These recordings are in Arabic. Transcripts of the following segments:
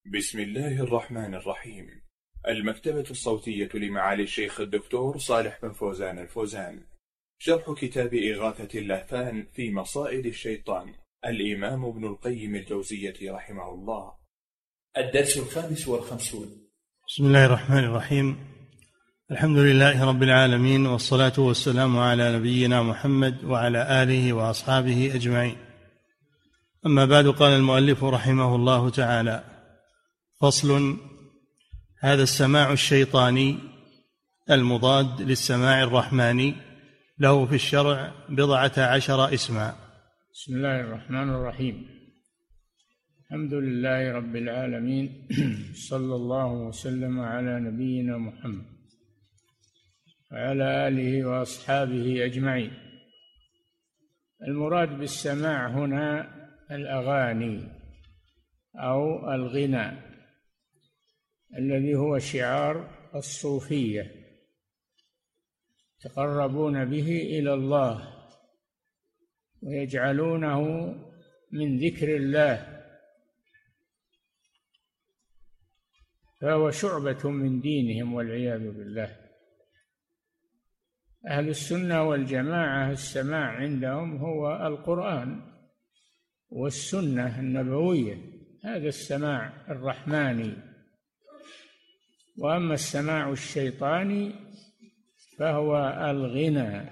بسم الله الرحمن الرحيم. المكتبة الصوتية لمعالي الشيخ الدكتور صالح بن فوزان الفوزان. شرح كتاب إغاثة اللهفان في مصائد الشيطان، الإمام ابن القيم الجوزية رحمه الله. الدرس 55. بسم الله الرحمن الرحيم. الحمد لله رب العالمين، والصلاة والسلام على نبينا محمد وعلى آله وأصحابه أجمعين. أما بعد، قال المؤلف رحمه الله تعالى: فصل. هذا السماع الشيطاني المضاد للسماع الرحماني له في الشرع 14 اسما. بسم الله الرحمن الرحيم. الحمد لله رب العالمين، صلى الله وسلم على نبينا محمد وعلى آله وأصحابه أجمعين. المراد بالسماع هنا الأغاني أو الغناء الذي هو شعار الصوفية، يتقربون به إلى الله ويجعلونه من ذكر الله، فهو شعبة من دينهم والعياذ بالله. أهل السنة والجماعة السماع عندهم هو القرآن والسنة النبوية، هذا السماع الرحماني. وأما السماع الشيطاني فهو الغنى،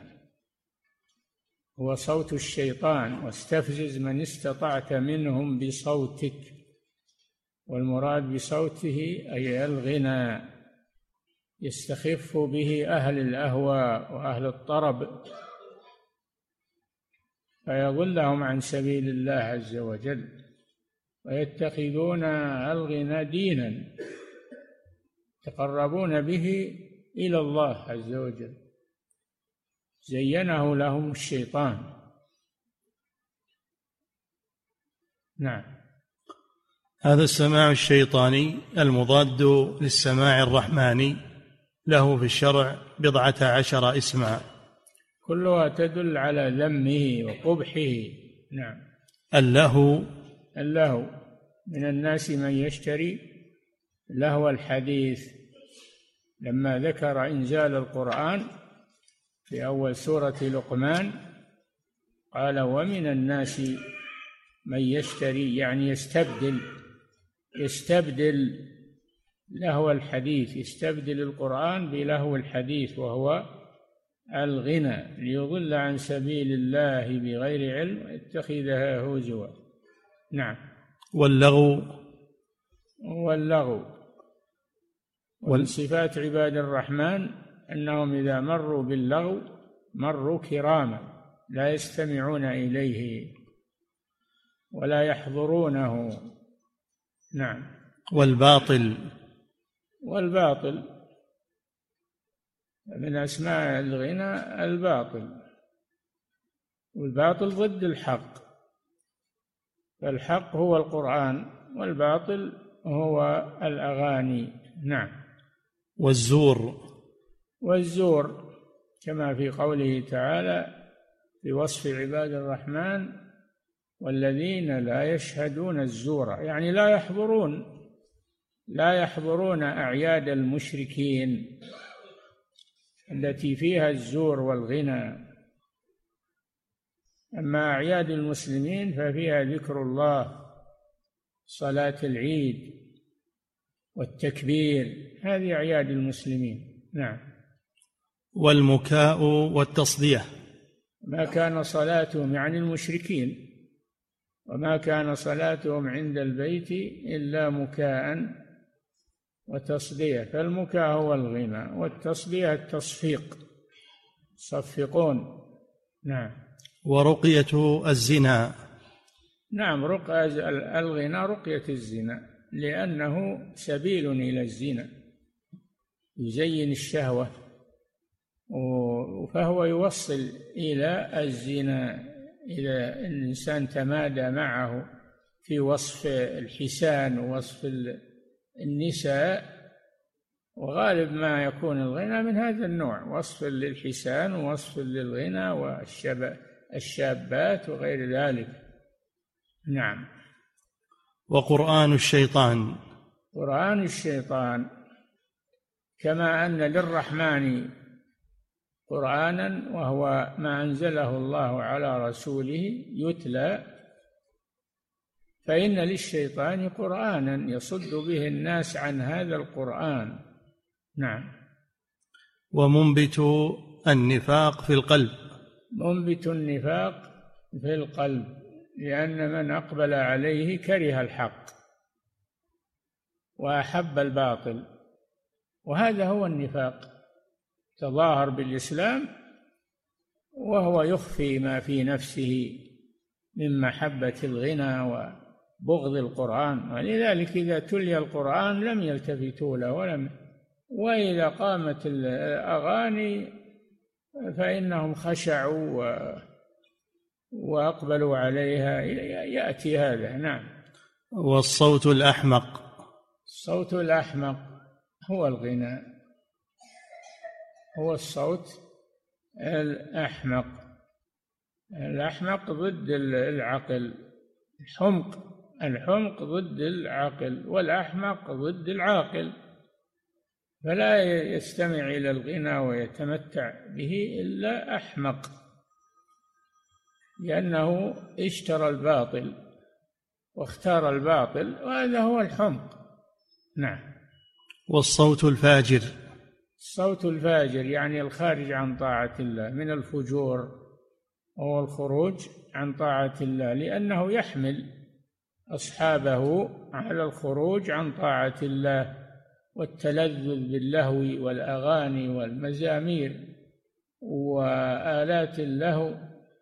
هو صوت الشيطان: واستفزز من استطعت منهم بصوتك. والمراد بصوته أي الغنى، يستخف به أهل الأهواء وأهل الطرب فيضلهم عن سبيل الله عز وجل، ويتخذون الغنى دينا يتقربون به إلى الله عز وجل، زينه لهم الشيطان. نعم. هذا السماع الشيطاني المضاد للسماع الرحماني له في الشرع 14 اسما، كلها تدل على ذمه وقبحه. نعم. اللهو من الناس من يشتري لهو الحديث. لما ذكر إنزال القرآن في أول سورة لقمان قال: ومن الناس من يشتري، يعني يستبدل لهو الحديث، يستبدل القرآن بلهو الحديث، وهو الغنى، ليضل عن سبيل الله بغير علم يتخذها هزوا. نعم. واللغو ومن صفات عباد الرحمن أنهم إذا مروا باللغو مروا كراما، لا يستمعون إليه ولا يحضرونه. نعم. والباطل من أسماء الغنى الباطل، والباطل ضد الحق، فالحق هو القرآن والباطل هو الأغاني. نعم. والزور كما في قوله تعالى في وصف عباد الرحمن: والذين لا يشهدون الزور، يعني لا يحضرون أعياد المشركين التي فيها الزور والغنى. أما أعياد المسلمين ففيها ذكر الله، صلاة العيد والتكبير، هذه أعياد المسلمين. نعم. والمكاء والتصدية، ما كان صلاتهم يعني المشركين، وما كان صلاتهم عند البيت إلا مكاء وتصدية. فالمكاء هو الغنى، والتصدية التصفيق، يصفقون. نعم. ورقية الزنا. نعم. الغنى رقية الزنا، لأنه سبيل إلى الزنا، يزين الشهوة، فهو يوصل إلى الزنا إذا الإنسان تمادى معه في وصف الحسان ووصف النساء. وغالب ما يكون الغنى من هذا النوع، وصف للحسان ووصف للغنى والشابات وغير ذلك. نعم. وقرآن الشيطان. قرآن الشيطان، كما أن للرحمن قرآنا وهو ما أنزله الله على رسوله يتلى، فإن للشيطان قرآنا يصد به الناس عن هذا القرآن. نعم. ومنبت النفاق في القلب. منبت النفاق في القلب، لأن من أقبل عليه كره الحق وأحب الباطل، وهذا هو النفاق، تظاهر بالإسلام وهو يخفي ما في نفسه من محبة الغنى وبغض القرآن، ولذلك إذا تلي القرآن لم يلتفتوا له وإذا قامت الأغاني فإنهم خشعوا وأقبلوا عليها. يأتي هذا. نعم. والصوت الأحمق. الصوت الأحمق هو الغناء، هو الصوت الأحمق. الأحمق ضد العقل، الحمق ضد العقل، والأحمق ضد العاقل، فلا يستمع إلى الغنى ويتمتع به إلا أحمق، لأنه اشترى الباطل واختار الباطل، وهذا هو الحمق. نعم. والصوت الفاجر. الصوت الفاجر يعني الخارج عن طاعة الله، من الفجور وهو الخروج عن طاعة الله، لأنه يحمل أصحابه على الخروج عن طاعة الله والتلذذ باللهو والأغاني والمزامير وآلات اللهو،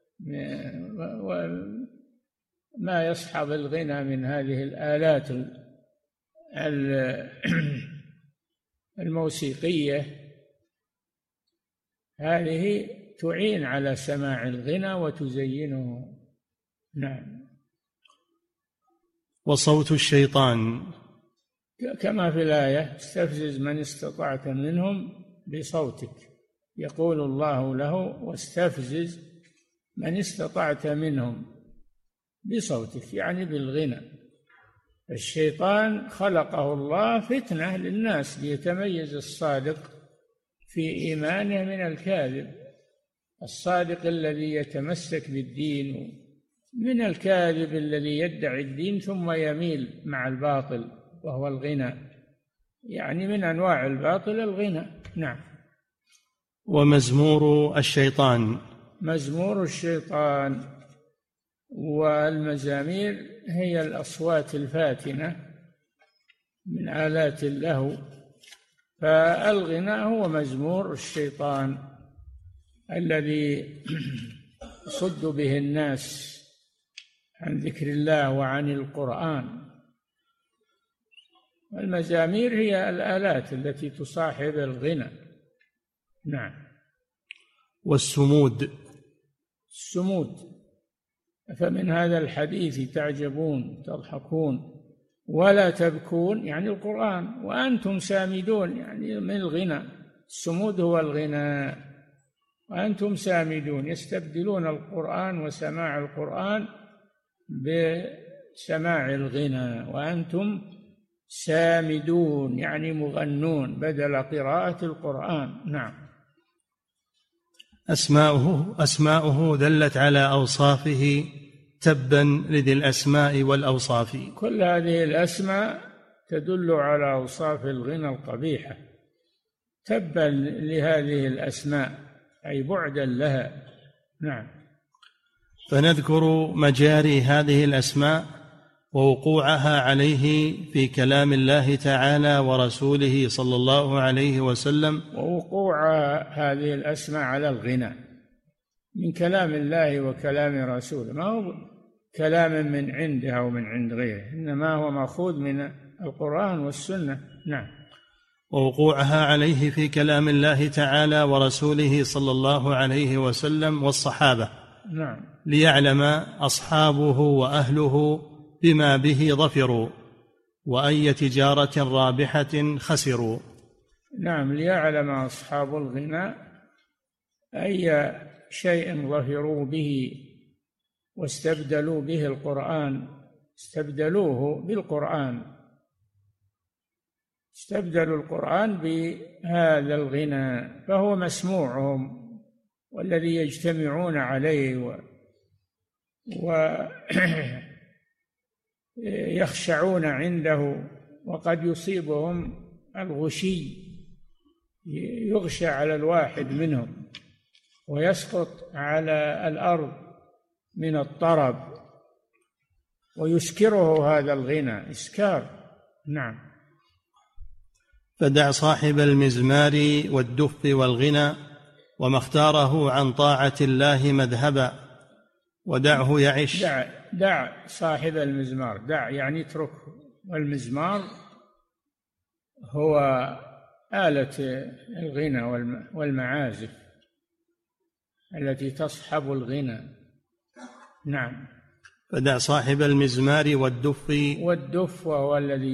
وما يصحب الغنى من هذه الآلات الموسيقية، هذه تعين على سماع الغنى وتزينه. نعم. وصوت الشيطان، كما في الآية: استفزز من استطعت منهم بصوتك، يقول الله له: واستفزز من استطعت منهم بصوتك، يعني بالغنى. الشيطان خلقه الله فتنة للناس ليتميز الصادق في إيمانه من الكاذب، الصادق الذي يتمسك بالدين من الكاذب الذي يدعي الدين ثم يميل مع الباطل وهو الغنى، يعني من أنواع الباطل الغنى. نعم. ومزمور الشيطان. مزمور الشيطان والمزامير هي الأصوات الفاتنة من آلات اللهو، فالغناء هو مزمور الشيطان الذي يصد به الناس عن ذكر الله وعن القرآن. المزامير هي الآلات التي تصاحب الغنى. نعم. والسمود. السمود، فمن هذا الحديث تعجبون تضحكون ولا تبكون، يعني القرآن، وأنتم سامدون، يعني من الغنى. السمود هو الغنى، وأنتم سامدون، يستبدلون القرآن وسماع القرآن بسماع الغنى، وأنتم سامدون يعني مغنون بدل قراءة القرآن. نعم. أسماؤه دلت على أوصافه، تبا لذي الأسماء والأوصاف. كل هذه الأسماء تدل على أوصاف الغنى القبيحة، تبا لهذه الأسماء أي بعدا لها. نعم. فنذكر مجاري هذه الأسماء ووقوعها عليه في كلام الله تعالى ورسوله صلى الله عليه وسلم. ووقوع هذه الأسماء على الغنى من كلام الله وكلام رسوله، ما هو كلام من عنده أو من عند غيره، إنما هو مأخوذ من القرآن والسنة. نعم. ووقوعها عليه في كلام الله تعالى ورسوله صلى الله عليه وسلم والصحابة. نعم. ليعلم أصحابه وأهله بما به ظفروا وأي تجارة رابحة خسروا. نعم، ليعلم أصحاب الغنى أي شيء ظفروا به واستبدلوا به القرآن، استبدلوه بالقرآن، استبدلوا القرآن بهذا الغنى، فهو مسموعهم والذي يجتمعون عليه ويخشعون عنده، وقد يصيبهم الغشي، يغشى على الواحد منهم ويسقط على الأرض من الطرب، ويسكره هذا الغنى إسكار. نعم. فدع صاحب المزمار والدف والغنى وما اختاره عن طاعة الله مذهبا ودعه يعش. دع صاحب المزمار، دع يعني اتركه. والمزمار هو آلة الغنى والمعازف التي تصحب الغنى. نعم. فدع صاحب المزمار والدف وهو الذي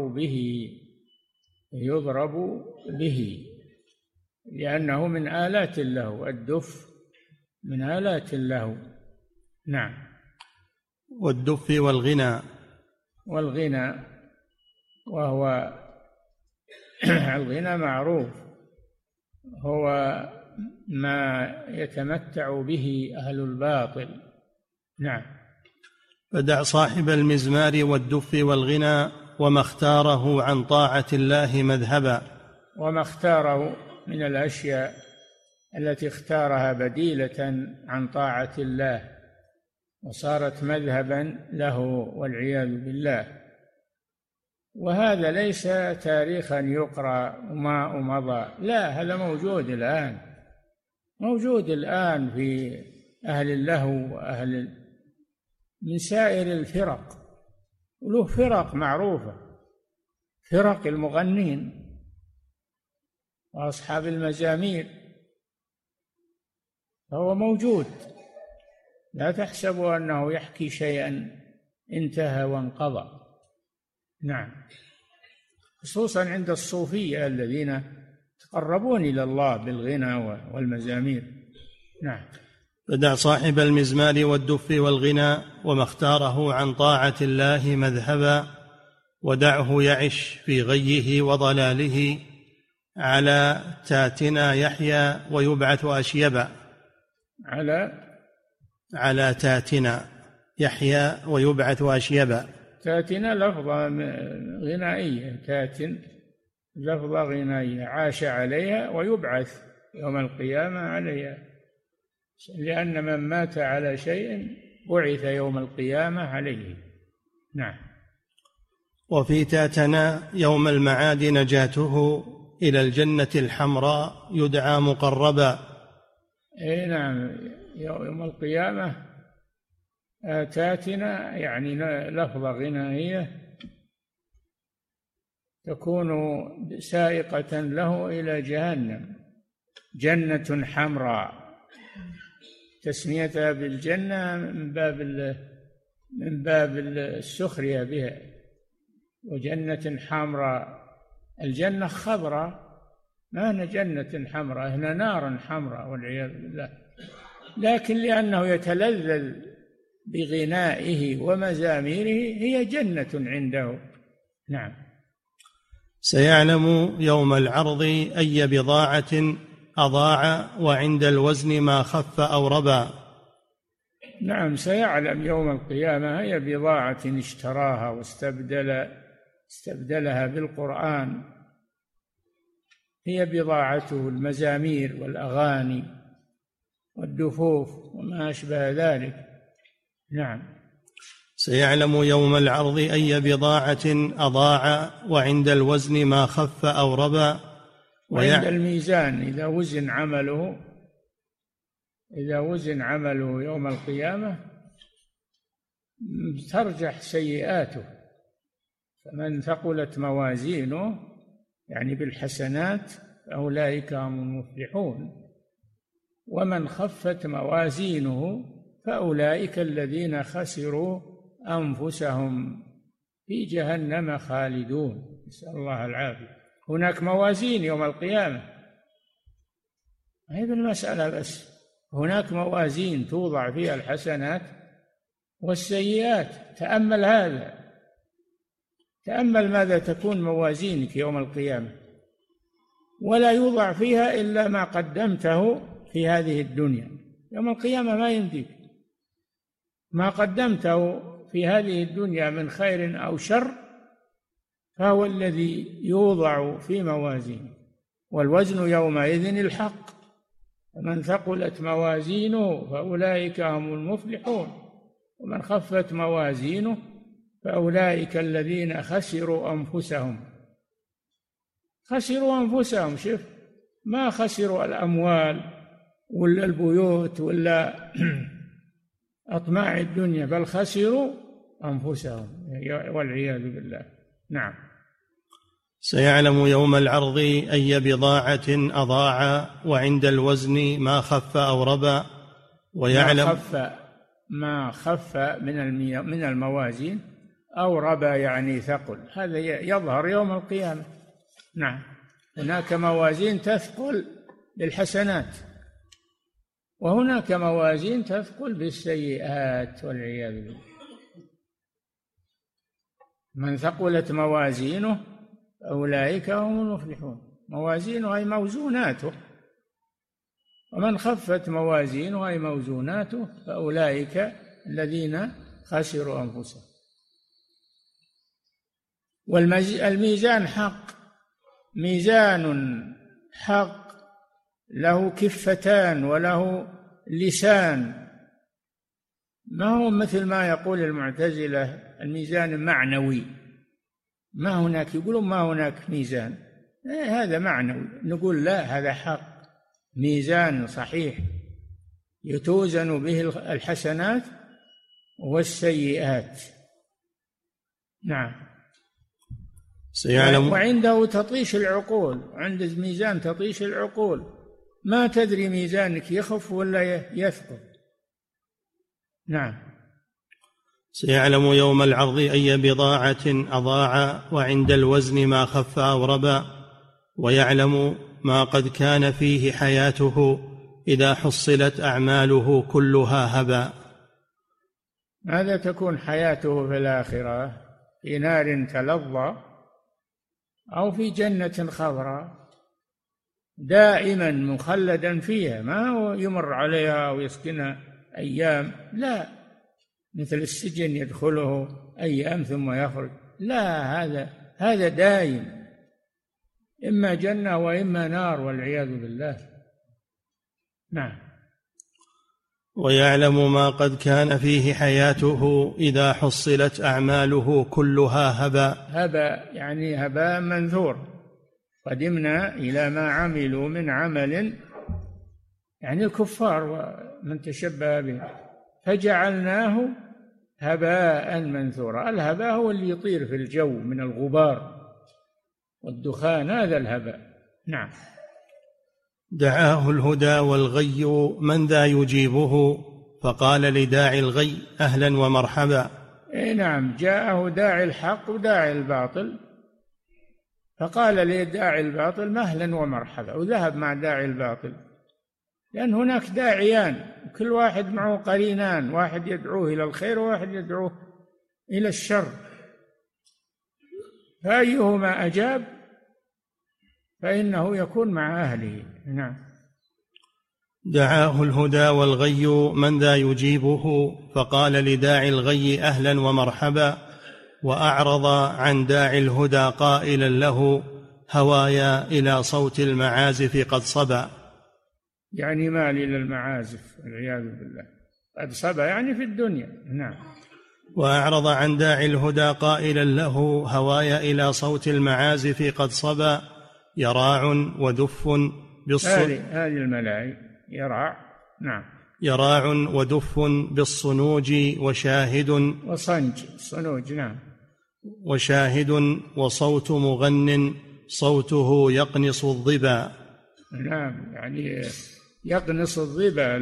يضرب به لأنه من آلات اللهو، الدف من آلات اللهو. نعم. والدف والغنى وهو الغنى معروف، هو ما يتمتع به أهل الباطل. نعم. فدع صاحب المزمار والدف والغنى وما اختاره عن طاعة الله مذهبا. وما اختاره من الأشياء التي اختارها بديلة عن طاعة الله وصارت مذهبا له والعياذ بالله. وهذا ليس تاريخا يقرأ وما مضى، لا، هذا موجود الآن في أهل اللهو وأهل من سائر الفرق، وله فرق معروفة، فرق المغنين وأصحاب المزامير، فهو موجود. لا تحسبوا أنه يحكي شيئا انتهى وانقضى. نعم. خصوصا عند الصوفية الذين يتقربون إلى الله بالغنى والمزامير. نعم. فدع صاحب المزمار والدف والغنى وما اختاره عن طاعة الله مذهبا ودعه يعش في غيه وضلاله على تاتنا يحيى ويبعث أشيبا. على تاتنا يحيى ويبعث أشيبا. تاتنا لفظة غنائية، تاتن لفظة غنائية، عاش عليها ويبعث يوم القيامة عليها، لأن من مات على شيء بعث يوم القيامة عليه. نعم. وفي تاتنا يوم المعاد نجاته إلى الجنة الحمراء يدعى مقربا. نعم. يوم القيامة تاتنا يعني لفظة غنائية تكون سائقة له إلى جهنم، جنة حمراء، تسميتها بالجنة من باب السخرية بها، وجنة حمراء، الجنة خضراء، ما هنا جنة حمراء، هنا نار حمراء والعياذ بالله، لكن لأنه يتلذذ بغنائه ومزاميره هي جنة عنده. نعم. سيعلم يوم العرض أي بضاعة أضاع وعند الوزن ما خف أو ربا. نعم. سيعلم يوم القيامة أي بضاعة اشتراها واستبدلها بالقرآن، هي بضاعته المزامير والأغاني والدفوف وما أشبه ذلك. نعم. سيعلم يوم العرض أي بضاعة أضاع وعند الوزن ما خف أو ربا. وعند الميزان إذا وزن عمله يوم القيامة ترجح سيئاته، فمن ثقلت موازينه يعني بالحسنات فأولئك هم المفلحون، ومن خفت موازينه فأولئك الذين خسروا أنفسهم في جهنم خالدون، نسأل الله العافية. هناك موازين يوم القيامة، هي بالمسألة بس، هناك موازين توضع فيها الحسنات والسيئات، تأمل هذا، تأمل ماذا تكون موازينك يوم القيامة، ولا يوضع فيها إلا ما قدمته في هذه الدنيا. يوم القيامة ما يمديك، ما قدمته في هذه الدنيا من خير أو شر فهو الذي يوضع في موازينه. والوزن يومئذ الحق، فمن ثقلت موازينه فأولئك هم المفلحون، ومن خفت موازينه فأولئك الذين خسروا أنفسهم. خسروا أنفسهم، شوف، ما خسروا الأموال ولا البيوت ولا أطماع الدنيا، بل خسروا أنفسهم والعياذ بالله. نعم. سيعلم يوم العرض أي بضاعة أضاع، وعند الوزن ما خف أو ربى. ويعلم ما خف من الموازين أو ربى يعني ثقل، هذا يظهر يوم القيامة. نعم. هناك موازين تثقل بالحسنات، وهناك موازين تثقل بالسيئات والعياذ بالله. من ثقلت موازينه أولئك هم المفلحون، موازينه أي موزوناته، ومن خفت موازينه أي موزوناته فأولئك الذين خسروا أنفسهم. والميزان حق، ميزان حق له كفتان وله لسان، ما هو مثل ما يقول المعتزلة الميزان معنوي، ما هناك، يقولون ما هناك ميزان، هذا معنوي. نقول لا، هذا حق، ميزان صحيح يتوزن به الحسنات والسيئات. نعم. سيعلم. وعنده تطيش العقول، عند الميزان تطيش العقول، ما تدري ميزانك يخف ولا يثقل. نعم. سيعلم يوم العرض أي بضاعة أضاع، وعند الوزن ما خف أو ربى. ويعلم ما قد كان فيه حياته إذا حصلت أعماله كلها هبا. ماذا تكون حياته في الآخرة؟ في نار تلظى أو في جنة خضراء دائما مخلدا فيها، ما هو يمر عليها ويسكنها أيام، لا، مثل السجن يدخله أيام ثم يخرج، لا، هذا دائم، إما جنة وإما نار والعياذ بالله. نعم. ويعلم ما قد كان فيه حياته إذا حصلت أعماله كلها هبا يعني هباء منثور، قدمنا إلى ما عملوا من عمل، يعني الكفار ومن تشبه به، فجعلناه هباء منثورا. الهباء هو اللي يطير في الجو من الغبار والدخان، هذا الهباء. نعم. دعاه الهدى والغي من ذا يجيبه، فقال لداعي الغي أهلا ومرحبا. نعم، جاءه داعي الحق وداعي الباطل، فقال لداعي الباطل أهلا ومرحبا، وذهب مع داعي الباطل، لأن هناك داعيان كل واحد معه قرينان، واحد يدعوه إلى الخير وواحد يدعوه إلى الشر، فأيهما أجاب فإنه يكون مع أهله. نعم. دعاه الهدى والغي من ذا يجيبه، فقال لداعي الغي أهلا ومرحبا، وأعرض عن داعي الهدى قائلا له هوايا إلى صوت المعازف قد صبا. يعني مال إلى المعازف والعياذ بالله، قد صبا يعني في الدنيا. نعم. وأعرض عن داعي الهدى قائلا له هوايا إلى صوت المعازف قد صبا، يراع ودف هذه الملائكة يراع. نعم. يراع ودف بالصنوج وشاهد وصنج الصنوج. نعم. وشاهد وصوت مغن صوته يقنص الظبا. نعم، يعني يقنص الظبا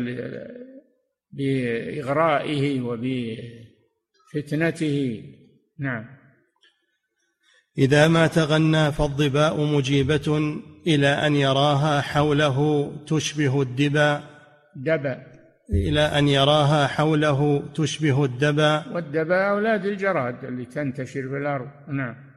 بإغرائه وبفتنته. نعم. إذا ما تغنى فالظباء مجيبة إلى أن يراها حوله تشبه الدبا. إلى أن يراها حوله تشبه الدبا. والدبا أولاد الجراد اللي تنتشر في الأرض. نعم.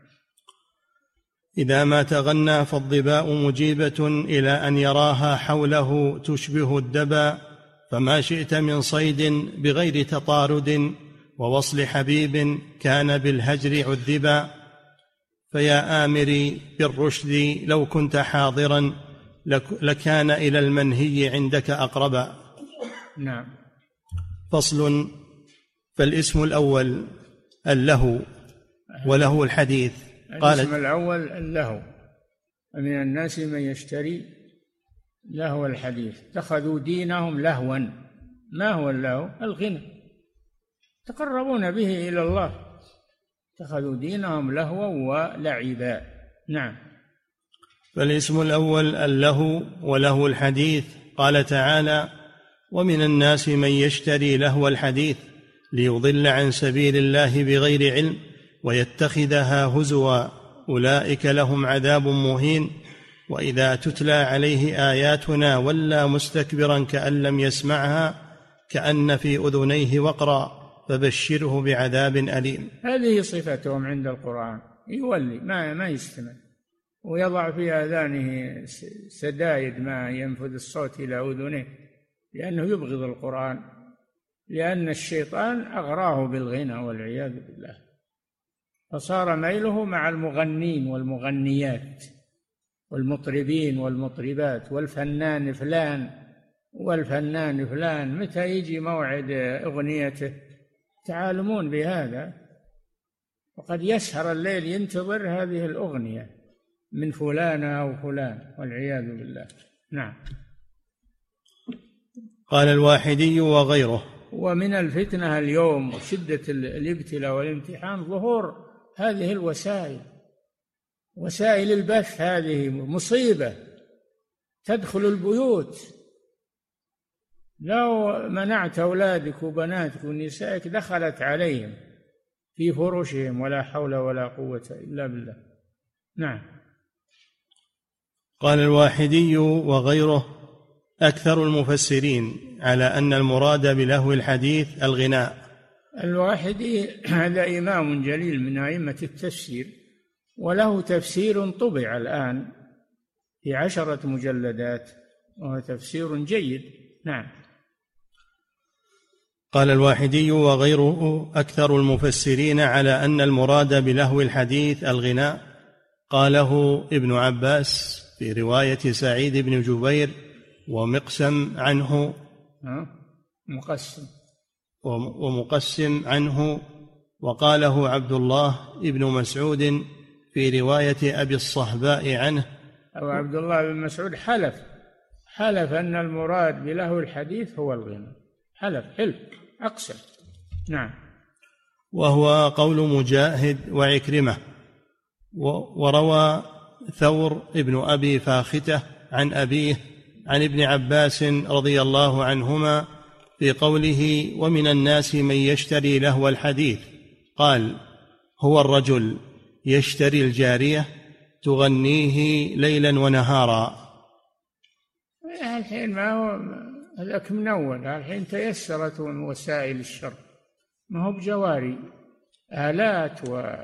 إذا ما تغنى فالظباء مجيبة إلى أن يراها حوله تشبه الدبا، فما شئت من صيد بغير تطارد، ووصل حبيب كان بالهجر عذبا. فيا آمري بالرشد لو كنت حاضرا، لكان إلى المنهي عندك أقربا. نعم. فصل. فالاسم الأول اللهو وله الحديث. الاسم الأول اللهو، ومن الناس من يشتري لهو الحديث، اتخذوا دينهم لهوا. ما هو اللهو؟ الغنى، تقربون به إلى الله، اتخذوا دينهم لهوا ولعبا. نعم. فالاسم الأول اللهو وله الحديث. قال تعالى: ومن الناس من يشتري لهو الحديث ليضل عن سبيل الله بغير علم ويتخذها هزوا، أولئك لهم عذاب مهين، وإذا تتلى عليه آياتنا ولى مستكبرا كأن لم يسمعها كأن في أذنيه وقرا، فبشره بعذاب أليم. هذه صفتهم عند القرآن، يولي ما يستمع، ويضع في آذانه سدايد ما ينفذ الصوت إلى أذنه، لأنه يبغض القرآن، لأن الشيطان أغراه بالغنى والعياذ بالله، فصار ميله مع المغنين والمغنيات والمطربين والمطربات والفنان فلان والفنان فلان. متى يجي موعد أغنيته تعالمون بهذا، وقد يسهر الليل ينتظر هذه الأغنية من فلان أو فلان والعياذ بالله. نعم. قال الواحدي وغيره. ومن الفتنة اليوم وشدة الابتلاء والامتحان ظهور هذه الوسائل، وسائل البث، هذه مصيبة تدخل البيوت. لو منعت أولادك وبناتك ونسائك دخلت عليهم في فرشهم، ولا حول ولا قوة إلا بالله. نعم. قال الواحدي وغيره: أكثر المفسرين على أن المراد بلهو الحديث الغناء. الواحدي هذا إمام جليل من أئمة التفسير، وله تفسير طبع الآن في 10 مجلدات، وهو تفسير جيد. نعم. قال الواحدي وغيره: أكثر المفسرين على أن المراد بلهو الحديث الغناء. قاله ابن عباس في رواية سعيد بن جبير ومقسم عنه ومقسم عنه، وقاله عبد الله بن مسعود في رواية أبي الصهباء عنه. أو عبد الله بن مسعود حلف أن المراد بلهو الحديث هو الغنى، حلف أقسم. نعم. وهو قول مجاهد وعكرمة. وروى ثور ابن أبي فاختة عن أبيه عن ابن عباس رضي الله عنهما في قوله: ومن الناس من يشتري لهو الحديث، قال: هو الرجل يشتري الجارية تغنيه ليلا ونهارا. الحين ما هو ذاك من أول، الحين تيسرت وسائل الشر، ما هو بجواري، آلات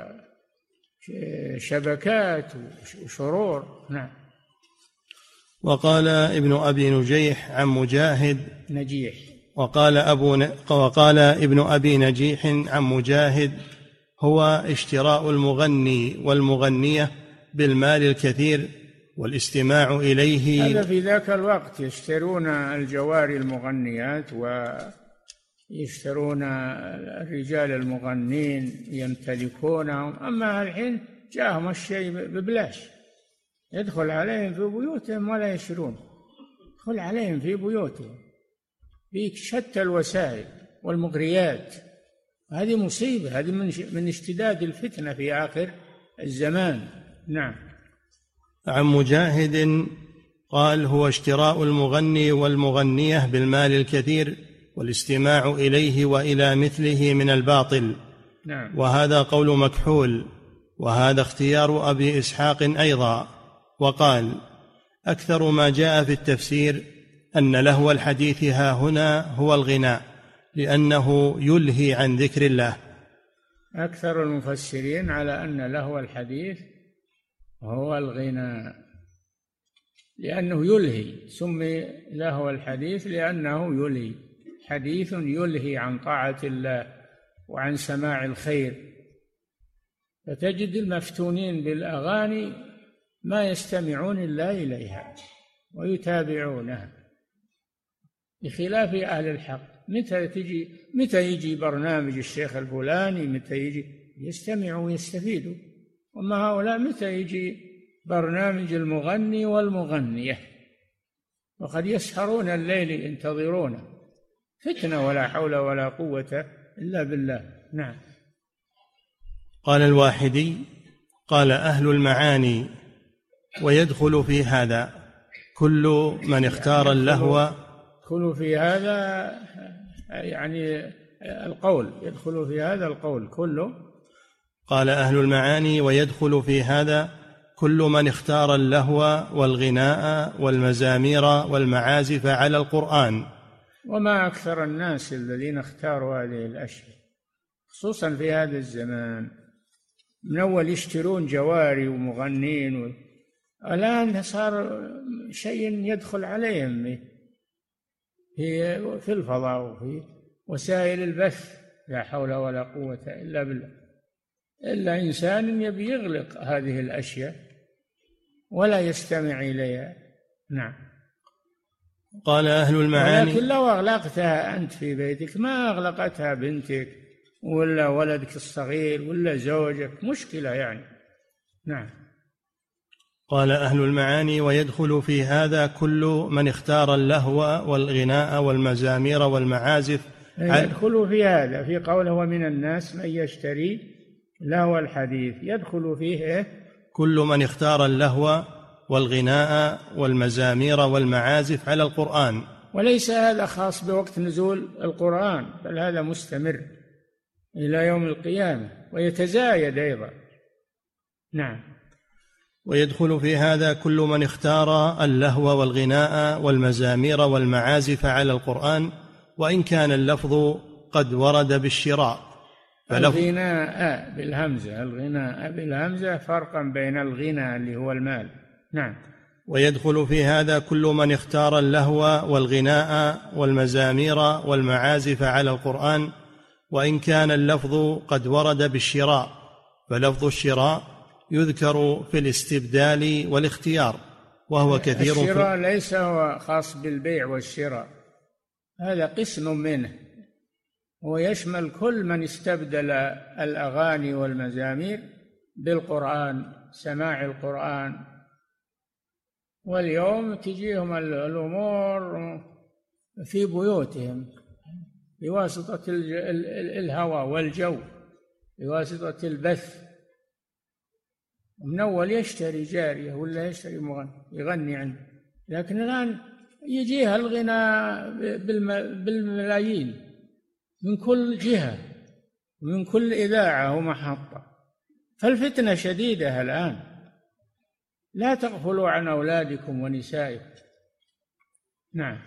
وشبكات وشرور. نعم. وقال ابن أبي نجيح عن مجاهد نجيح، وقال ابن أبي نجيح عن مجاهد: هو اشتراء المغني والمغنية بالمال الكثير والاستماع إليه. هذا في ذاك الوقت يشترون الجواري المغنيات ويشترون الرجال المغنين يمتلكونهم، أما الحين جاءهم الشيء ببلاش، يدخل عليهم في بيوتهم ولا يشترون، يدخل عليهم في بيوتهم بشتى الوسائل والمغريات. هذه مصيبة، هذه من اشتداد الفتنة في آخر الزمان. نعم. عن مجاهد قال: هو اشتراء المغني والمغنية بالمال الكثير والاستماع إليه وإلى مثله من الباطل. نعم. وهذا قول مكحول، وهذا اختيار أبي إسحاق أيضا. وقال: أكثر ما جاء في التفسير أن لهو الحديث ها هنا هو الغناء، لأنه يلهي عن ذكر الله. أكثر المفسرين على أن لهو الحديث هو الغنى، لأنه يلهي، سمي لهو الحديث لأنه يلهي، حديث يلهي عن طاعة الله وعن سماع الخير. فتجد المفتونين بالأغاني ما يستمعون إلا إليها ويتابعونها، بخلاف أهل الحق. متى يجي برنامج الشيخ الفلاني، متى يجي يستمعوا ويستفيدوا. وما هؤلاء متى يجي برنامج المغني والمغنية، وقد يسهرون الليل ينتظرونه. فتنة ولا حول ولا قوة إلا بالله. نعم. قال الواحدي: قال أهل المعاني: ويدخل في هذا كل من اختار اللهو. يدخل في هذا يعني القول، يدخل في هذا القول كله. قال أهل المعاني: ويدخل في هذا كل من اختار اللهو والغناء والمزامير والمعازف على القرآن. وما أكثر الناس الذين اختاروا هذه الأشياء، خصوصا في هذا الزمان. من أول يشترون جواري ومغنين، الآن صار شيء يدخل عليهم في الفضاء وفي وسائل البث. لا حول ولا قوة إلا بالله. إلا إنسان يبي يغلق هذه الأشياء ولا يستمع إليها. نعم. قال أهل المعاني: ولكن لو أغلقتها أنت في بيتك، ما أغلقتها بنتك ولا ولدك الصغير ولا زوجك، مشكلة يعني. نعم. قال أهل المعاني: ويدخل في هذا كل من اختار اللهو والغناء والمزامير والمعازف. يدخل في هذا، في قوله: ومن الناس من يشتري لهو الحديث. يدخل فيه كل من اختار اللهو والغناء والمزامير والمعازف على القرآن. وليس هذا خاص بوقت نزول القرآن، بل هذا مستمر إلى يوم القيامة ويتزايد أيضا. نعم. ويدخل في هذا كل من اختار اللهو والغناء والمزامير والمعازف على القرآن، وإن كان اللفظ قد ورد بالشراء. الغناء بالهمزة، الغناء بالهمزة، فرقا بين الغنى اللي هو المال. نعم. ويدخل في هذا كل من اختار اللهو والغناء والمزامير والمعازف على القرآن، وإن كان اللفظ قد ورد بالشراء، فلفظ الشراء يذكر في الاستبدال والاختيار، وهو كثير. الشراء ليس هو خاص بالبيع والشراء، هذا قسم منه، ويشمل كل من استبدل الأغاني والمزامير بالقرآن، سماع القرآن. واليوم تجيهم الأمور في بيوتهم بواسطة الهواء والجو، بواسطة البث. من أول يشتري جارية ولا يشتري مغني يغني عنده، لكن الآن يجيها الغناء بالملايين من كل جهة، من كل إذاعة ومحطة. فالفتنة شديدة الآن. لا تغفلوا عن أولادكم ونسائكم. نعم.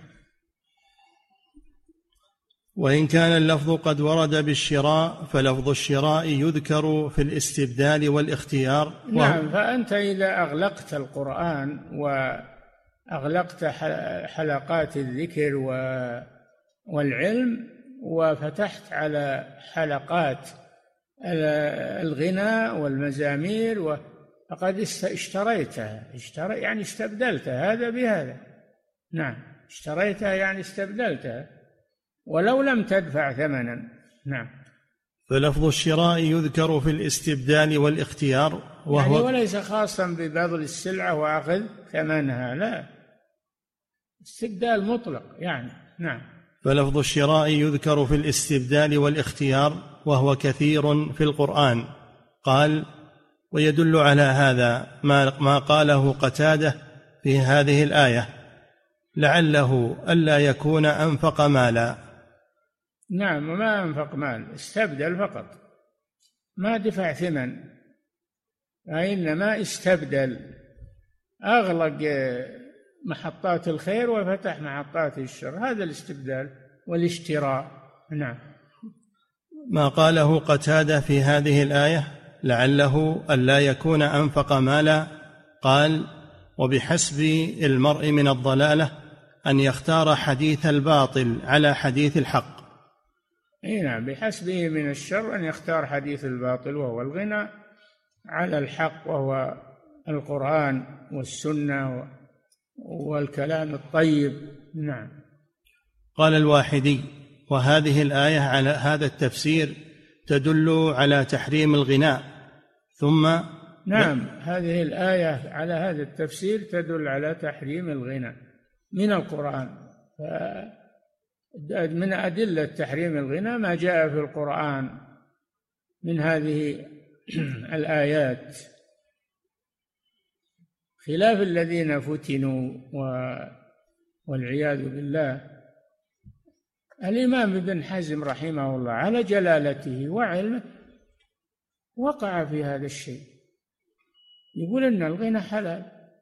وإن كان اللفظ قد ورد بالشراء، فلفظ الشراء يذكر في الاستبدال والاختيار. نعم. فأنت إذا أغلقت القرآن وأغلقت حلقات الذكر والعلم وفتحت على حلقات الغناء والمزامير فقد اشتريتها، يعني استبدلتها هذا بهذا. نعم. اشتريتها يعني استبدلتها ولو لم تدفع ثمنا. نعم. فلفظ الشراء يذكر في الاستبدال والاختيار، وهو يعني وليس خاصا ببذل السلعة وأخذ ثمنها، لا، استبدال مطلق يعني. نعم. فلفظ الشراء يذكر في الاستبدال والاختيار، وهو كثير في القرآن. قال: ويدل على هذا ما قاله قتادة في هذه الآية: لعله ألا يكون أنفق مالا. نعم. ما أنفق مال، استبدل فقط، ما دفع ثمن، وإنما استبدل، أغلق محطات الخير وفتح محطات الشر. هذا الاستبدال والاشتراء. نعم. ما قاله قتادة في هذه الآية: لعله ألا يكون أنفق مالا، قال: وبحسب المرء من الضلالة أن يختار حديث الباطل على حديث الحق. نعم، بحسبه من الشر أن يختار حديث الباطل وهو الغنى على الحق، وهو القرآن والسنة والكلام الطيب. نعم. قال الواحدي: وهذه الآية على هذا التفسير تدل على تحريم الغناء. ثم نعم، هذه الآية على هذا التفسير تدل على تحريم الغناء من القرآن. من أدلة تحريم الغناء ما جاء في القرآن من هذه الآيات، خلاف الذين فتنوا والعياذ بالله. الإمام ابن حزم رحمه الله على جلالته وعلمه وقع في هذا الشيء، يقول إن الغنى حلال،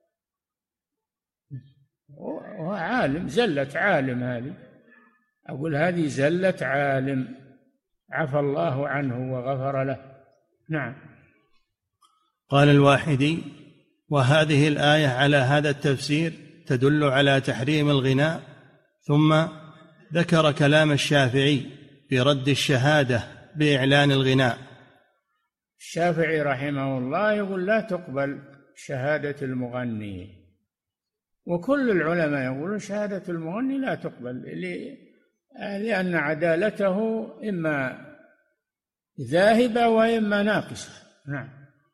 وعالم زلة عالم. هذه أقول هذه زلة عالم عفى الله عنه وغفر له. نعم. قال الواحدي: وهذه الآية على هذا التفسير تدل على تحريم الغناء. ثم ذكر كلام الشافعي في رد الشهادة بإعلان الغناء. الشافعي رحمه الله يقول لا تقبل شهادة المغني، وكل العلماء يقولون شهادة المغني لا تقبل، لأن عدالته إما ذاهبة وإما ناقصة. نعم.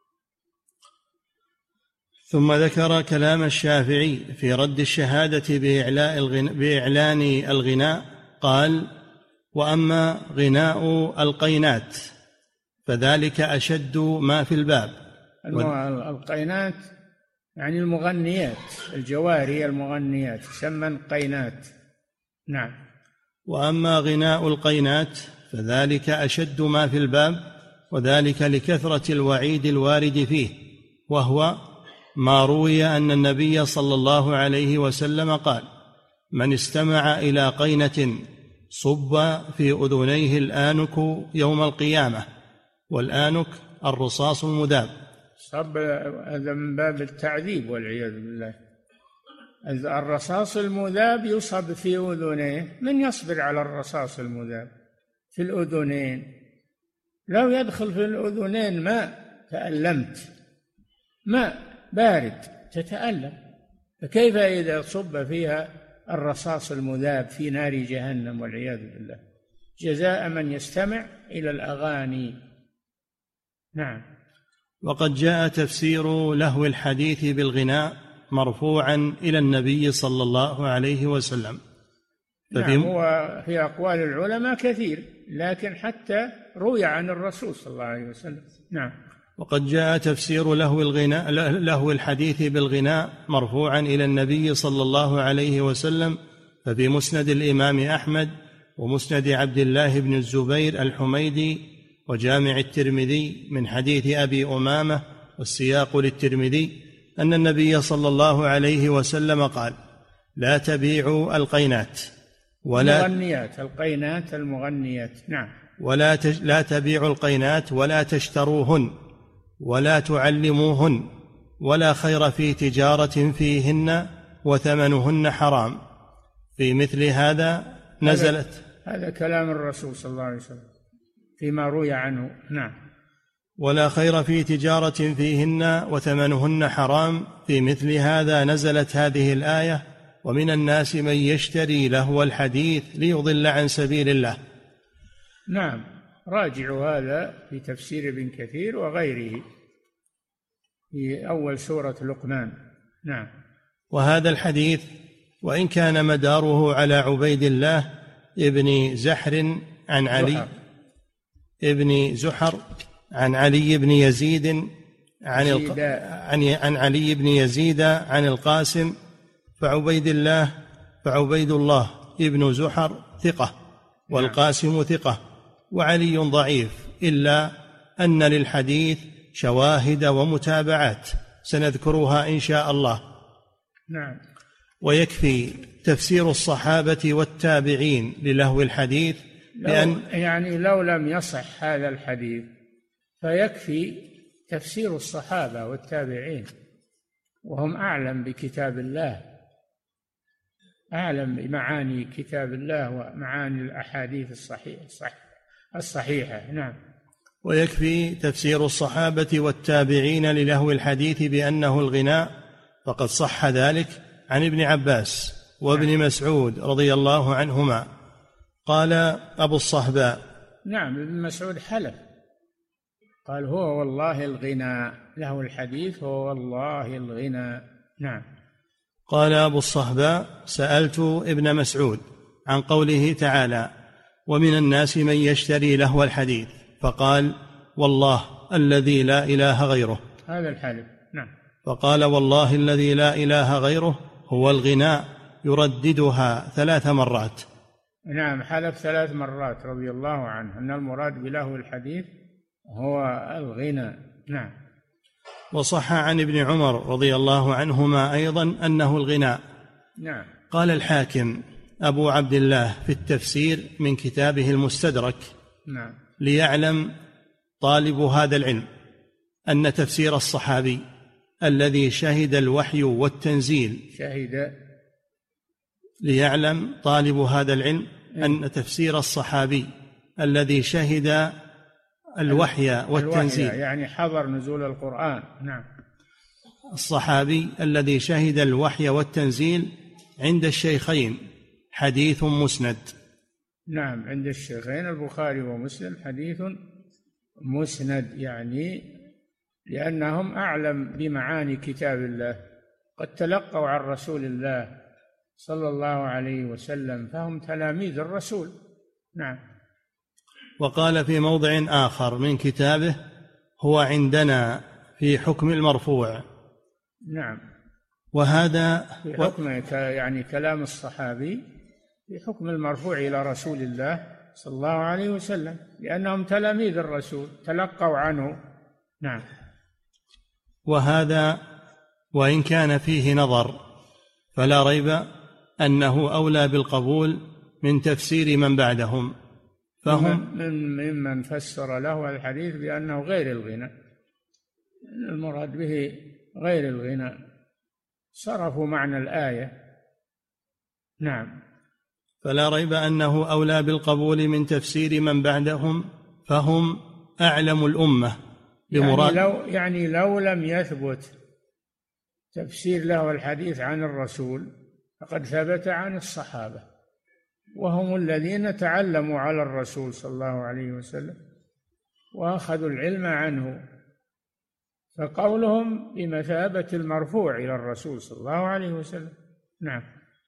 ثم ذكر كلام الشافعي في رد الشهادة بإعلان الغناء. قال: وأما غناء القينات فذلك أشد ما في الباب. القينات يعني المغنيات، الجواري المغنيات يسمى قينات. نعم. وأما غناء القينات فذلك أشد ما في الباب، وذلك لكثرة الوعيد الوارد فيه، وهو ما روي أن النبي صلى الله عليه وسلم قال: من استمع إلى قينة صب في أذنيه الآنك يوم القيامة. والآنك الرصاص المذاب. صب هذا من باب التعذيب والعياذ بالله. الرصاص المذاب يصب في أذنيه، من يصبر على الرصاص المذاب في الأذنين؟ لو يدخل في الأذنين ماء تألمت، ماء بارد تتألم، فكيف إذا صب فيها الرصاص المذاب في نار جهنم والعياذ بالله، جزاء من يستمع إلى الأغاني. نعم. وقد جاء تفسير لهو الحديث بالغناء مرفوعا إلى النبي صلى الله عليه وسلم. نعم، هو في أقوال العلماء كثير، لكن حتى روي عن الرسول صلى الله عليه وسلم. نعم. وقد جاء تفسير لهو الحديث بالغناء مرفوعا إلى النبي صلى الله عليه وسلم، ففي مسند الإمام أحمد ومسند عبد الله بن الزبير الحميدي وجامع الترمذي من حديث أبي أمامة، والسياق للترمذي، أن النبي صلى الله عليه وسلم قال: لا تبيعوا القينات المغنيات، القينات المغنيات. نعم. لا تبيعوا القينات ولا تشتروهن ولا تعلموهن، ولا خير في تجارة فيهن وثمنهن حرام. في مثل هذا نزلت. هذا كلام الرسول صلى الله عليه وسلم فيما روي عنه. نعم. ولا خير في تجارة فيهن وثمنهن حرام. في مثل هذا نزلت هذه الآية: ومن الناس من يشتري لهو الحديث ليضل عن سبيل الله. نعم، راجعوا هذا في تفسير ابن كثير وغيره في أول سورة لقمان. نعم. وهذا الحديث وإن كان مداره على عبيد الله ابن زحر عن علي ابن زحر عن علي بن يزيد عن علي بن يزيد عن القاسم، فعبيد الله ابن زحر ثقة، والقاسم ثقة، وعلي ضعيف، إلا أن للحديث شواهد ومتابعات سنذكرها إن شاء الله. نعم. ويكفي تفسير الصحابة والتابعين للهو الحديث لو لم يصح هذا الحديث فيكفي تفسير الصحابة والتابعين وهم أعلم بكتاب الله، أعلم بمعاني كتاب الله ومعاني الأحاديث الصحيحة. نعم. ويكفي تفسير الصحابة والتابعين للهو الحديث بأنه الغناء، فقد صح ذلك عن ابن عباس وابن مسعود رضي الله عنهما. قال أبو الصهباء: نعم، ابن مسعود حلف، قال: هو والله الغنى، له الحديث هو والله الغنى. نعم. قال أبو الصهباء: سألت ابن مسعود عن قوله تعالى: ومن الناس من يشتري لهو الحديث، فقال: والله الذي لا إله غيره. هذا الحلف. نعم. فقال: والله الذي لا إله غيره هو الغناء يرددها 3 مرات. نعم، حلف 3 مرات رضي الله عنه أن المراد بلهو الحديث هو الغنى. نعم. وصح عن ابن عمر رضي الله عنهما أيضا أنه الغناء. نعم. قال الحاكم أبو عبد الله في التفسير من كتابه المستدرك: نعم. ليعلم طالب هذا العلم أن تفسير الصحابي الذي شهد الوحي والتنزيل، ليعلم طالب هذا العلم أن تفسير الصحابي الذي شهد الوحي والتنزيل، يعني حضر نزول القرآن. نعم. الصحابي الذي شهد الوحي والتنزيل عند الشيخين حديث مسند. نعم، عند الشيخين البخاري ومسلم حديث مسند، يعني لأنهم أعلم بمعاني كتاب الله، قد تلقوا عن رسول الله صلى الله عليه وسلم، فهم تلاميذ الرسول. نعم. وقال في موضع آخر من كتابه: هو عندنا في حكم المرفوع. نعم. وهذا في حكم يعني كلام الصحابي في حكم المرفوع إلى رسول الله صلى الله عليه وسلم، لأنهم تلاميذ الرسول تلقوا عنه. نعم. وهذا وإن كان فيه نظر فلا ريب أنه أولى بالقبول من تفسير من بعدهم، فهم ممن فسر له الحديث بأنه غير الغنى، المراد به غير الغنى، صرفوا معنى الآية. نعم. فلا ريب أنه أولى بالقبول من تفسير من بعدهم، فهم أعلم الأمة بمراد. يعني لو لم يثبت تفسير له الحديث عن الرسول فقد ثبت عن الصحابة، وهم الذين تعلموا على الرسول صلى الله عليه وسلم وأخذوا العلم عنه، فقولهم بمثابة المرفوع إلى الرسول صلى الله عليه وسلم. نعم.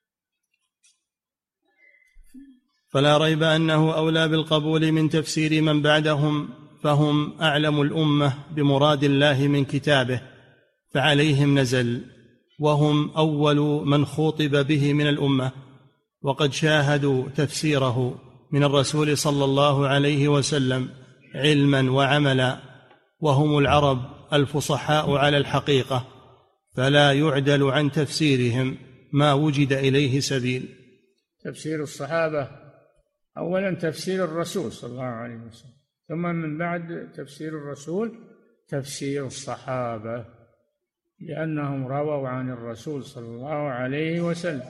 فلا ريب أنه أولى بالقبول من تفسير من بعدهم، فهم أعلم الأمة بمراد الله من كتابه، فعليهم نزل، وهم أول من خوطب به من الأمة، وقد شاهدوا تفسيره من الرسول صلى الله عليه وسلم علما وعملا، وهم العرب الفصحاء على الحقيقة، فلا يعدل عن تفسيرهم ما وجد إليه سبيل. تفسير الصحابة أولا تفسير الرسول صلى الله عليه وسلم، ثم من بعد تفسير الرسول تفسير الصحابة، لأنهم رووا عن الرسول صلى الله عليه وسلم.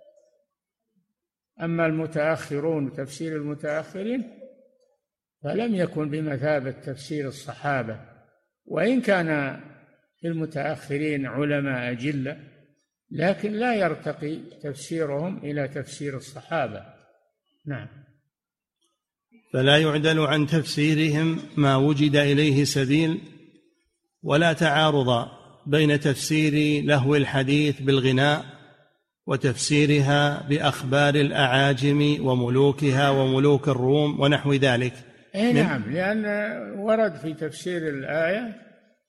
أما المتأخرون تفسير المتأخرين فلم يكن بمثابة تفسير الصحابة، وإن كان في المتأخرين علماء أجلة، لكن لا يرتقي تفسيرهم إلى تفسير الصحابة. نعم. فلا يعدل عن تفسيرهم ما وجد إليه سبيل، ولا تعارض بين تفسير لهو الحديث بالغناء وتفسيرها بأخبار الأعاجم وملوكها وملوك الروم ونحو ذلك. نعم، لأن ورد في تفسير الآية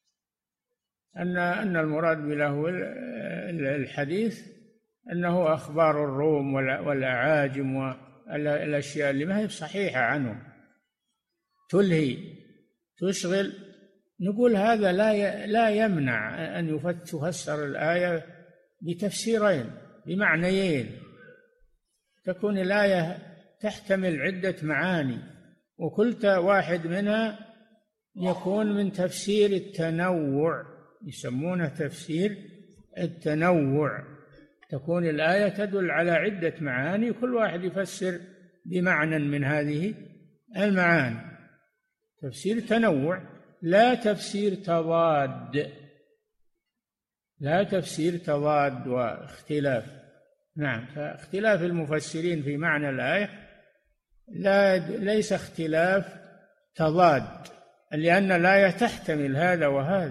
أن المراد بلهو الحديث أنه أخبار الروم والأعاجم والأشياء اللي ما هي صحيحة عنهم، تلهي تشغل. نقول هذا لا يمنع أن تفسر الآية بتفسيرين بمعنيين، تكون الآية تحتمل عدة معاني، وكل واحد منها يكون من تفسير التنوع، يسمونه تفسير التنوع، تكون الآية تدل على عدة معاني، كل واحد يفسر بمعنى من هذه المعاني. تفسير تنوع، لا تفسير تضاد، لا تفسير تضاد واختلاف. نعم، فاختلاف المفسرين في معنى الآية ليس اختلاف تضاد، لأن الآية تحتمل هذا وهذا،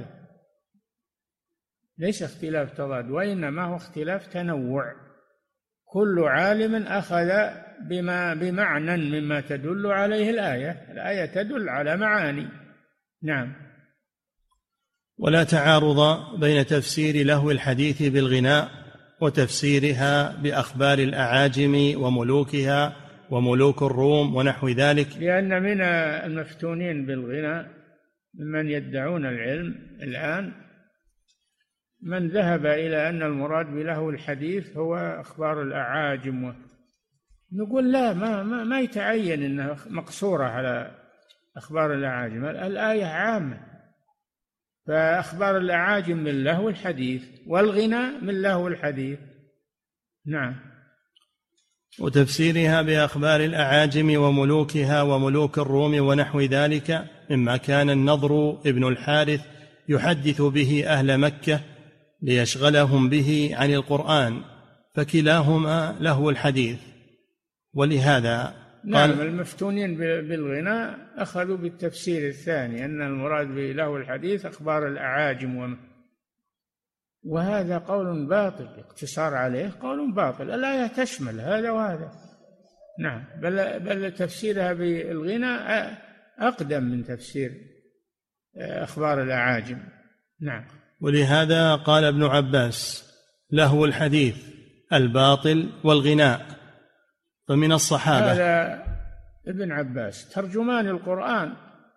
ليس اختلاف تضاد، وإنما هو اختلاف تنوع. كل عالم أخذ بمعنى مما تدل عليه الآية، الآية تدل على معاني. نعم. ولا تعارض بين تفسير لهو الحديث بالغناء وتفسيرها بأخبار الأعاجم وملوكها وملوك الروم ونحو ذلك، لأن من المفتونين بالغناء ممن يدعون العلم الآن من ذهب إلى أن المراد بلهو الحديث هو أخبار الأعاجم. نقول لا، ما يتعين أنها مقصورة على أخبار الأعاجم، الآية عامة، فأخبار الأعاجم من لهو الحديث والغناء من لهو الحديث. نعم. وتفسيرها بأخبار الأعاجم وملوكها وملوك الروم ونحو ذلك مما كان النضر ابن الحارث يحدث به أهل مكة ليشغلهم به عن القرآن، فكلاهما لهو الحديث. ولهذا نعم، المفتونين بالغناء أخذوا بالتفسير الثاني، أن المراد بلهو الحديث أخبار الأعاجم، وهذا قول باطل، اقتصار عليه قول باطل، الآية تشمل هذا وهذا. نعم، بل تفسيرها بالغناء أقدم من تفسير أخبار الأعاجم. نعم. ولهذا قال ابن عباس لهو الحديث الباطل والغناء. فمن الصحابة هذا ابن عباس ترجمان القرآن،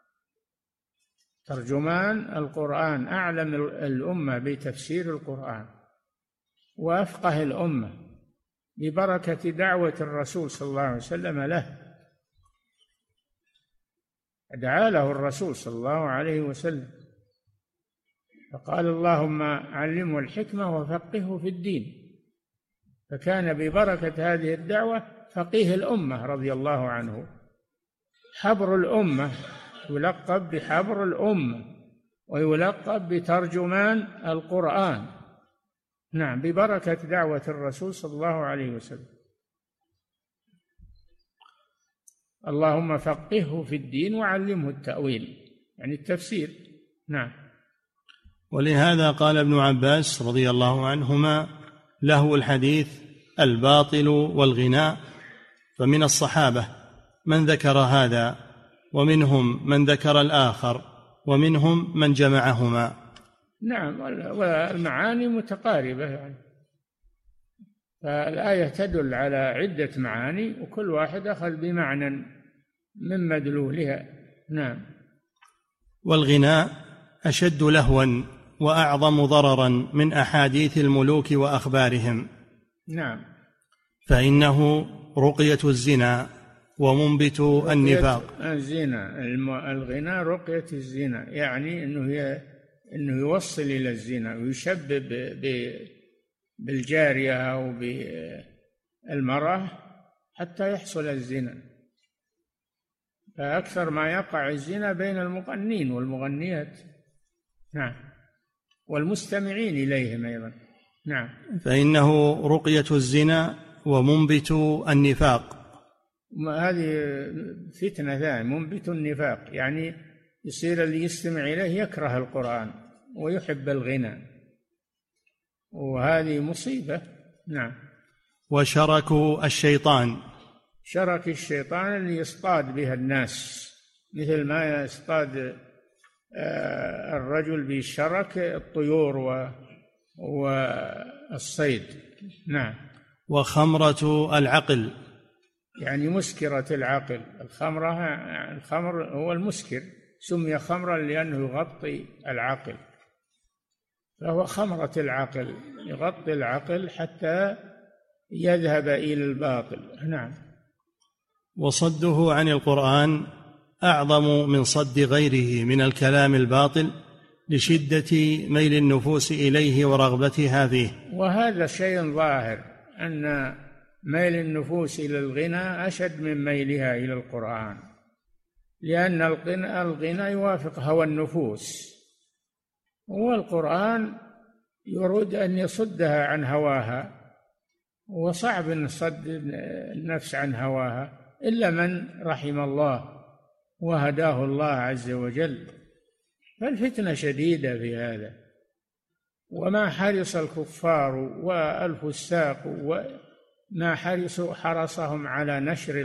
ترجمان القرآن، أعلم الأمة بتفسير القرآن وأفقه الأمة ببركة دعوة الرسول صلى الله عليه وسلم له، دعا له الرسول صلى الله عليه وسلم فقال اللهم علمه الحكمة وفقهه في الدين، فكان ببركة هذه الدعوة فقيه الأمة رضي الله عنه، حبر الأمة، يلقب بحبر الأمة ويلقب بترجمان القرآن. نعم، ببركة دعوة الرسول صلى الله عليه وسلم. اللهم فقهه في الدين وعلمه التأويل، يعني التفسير. نعم. ولهذا قال ابن عباس رضي الله عنهما لهو الحديث الباطل والغناء. فمن الصحابة من ذكر هذا، ومنهم من ذكر الآخر، ومنهم من جمعهما. نعم، والمعاني متقاربة يعني، فالآية تدل على عدة معاني وكل واحد أخذ بمعنى من مدلولها. نعم. والغناء أشد لهوا وأعظم ضررا من أحاديث الملوك وأخبارهم. نعم. فإنه رقية الزنا ومنبت النفاق. الزنا، الغناء رقية الزنا، يعني أنه يوصل إلى الزنا ويشبب بالجارية أو بالمرأة حتى يحصل الزنا. فأكثر ما يقع الزنا بين المغنين والمغنيات. نعم، والمستمعين إليهم أيضا. نعم. فإنه رقية الزنا ومنبت النفاق. هذه فتنة ثانية، منبت النفاق، يعني يصير اللي يستمع إليه يكره القرآن ويحب الغنى، وهذه مصيبة. نعم. وشرك الشيطان، شرك الشيطان اللي يصطاد بها الناس، مثل ما يصطاد الرجل بالشرك الطيور والصيد. نعم. وخمرة العقل، يعني مسكرة العقل. الخمر هو المسكر، سمي خمرا لأنه يغطي العقل، فهو خمرة العقل، يغطي العقل حتى يذهب إلى الباطل. نعم. وصده عن القرآن أعظم من صد غيره من الكلام الباطل، لشدة ميل النفوس إليه ورغبتها فيه. وهذا شيء ظاهر أن ميل النفوس إلى الغنى أشد من ميلها إلى القرآن، لأن الغنى يوافق هوى النفوس، والقرآن يريد أن يصدها عن هواها، وصعب أن يصد النفس عن هواها إلا من رحم الله وهداه الله عز وجل. فالفتنة شديدة في هذا، وما حرص الكفار والفساق وما حرصهم على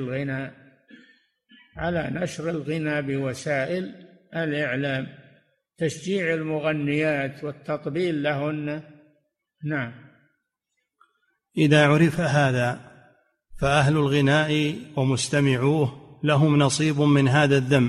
نشر الغنى بوسائل الإعلام، تشجيع المغنيات والتطبيل لهن. نعم. إذا عرف هذا فأهل الغناء ومستمعوه لهم نصيب من هذا الذم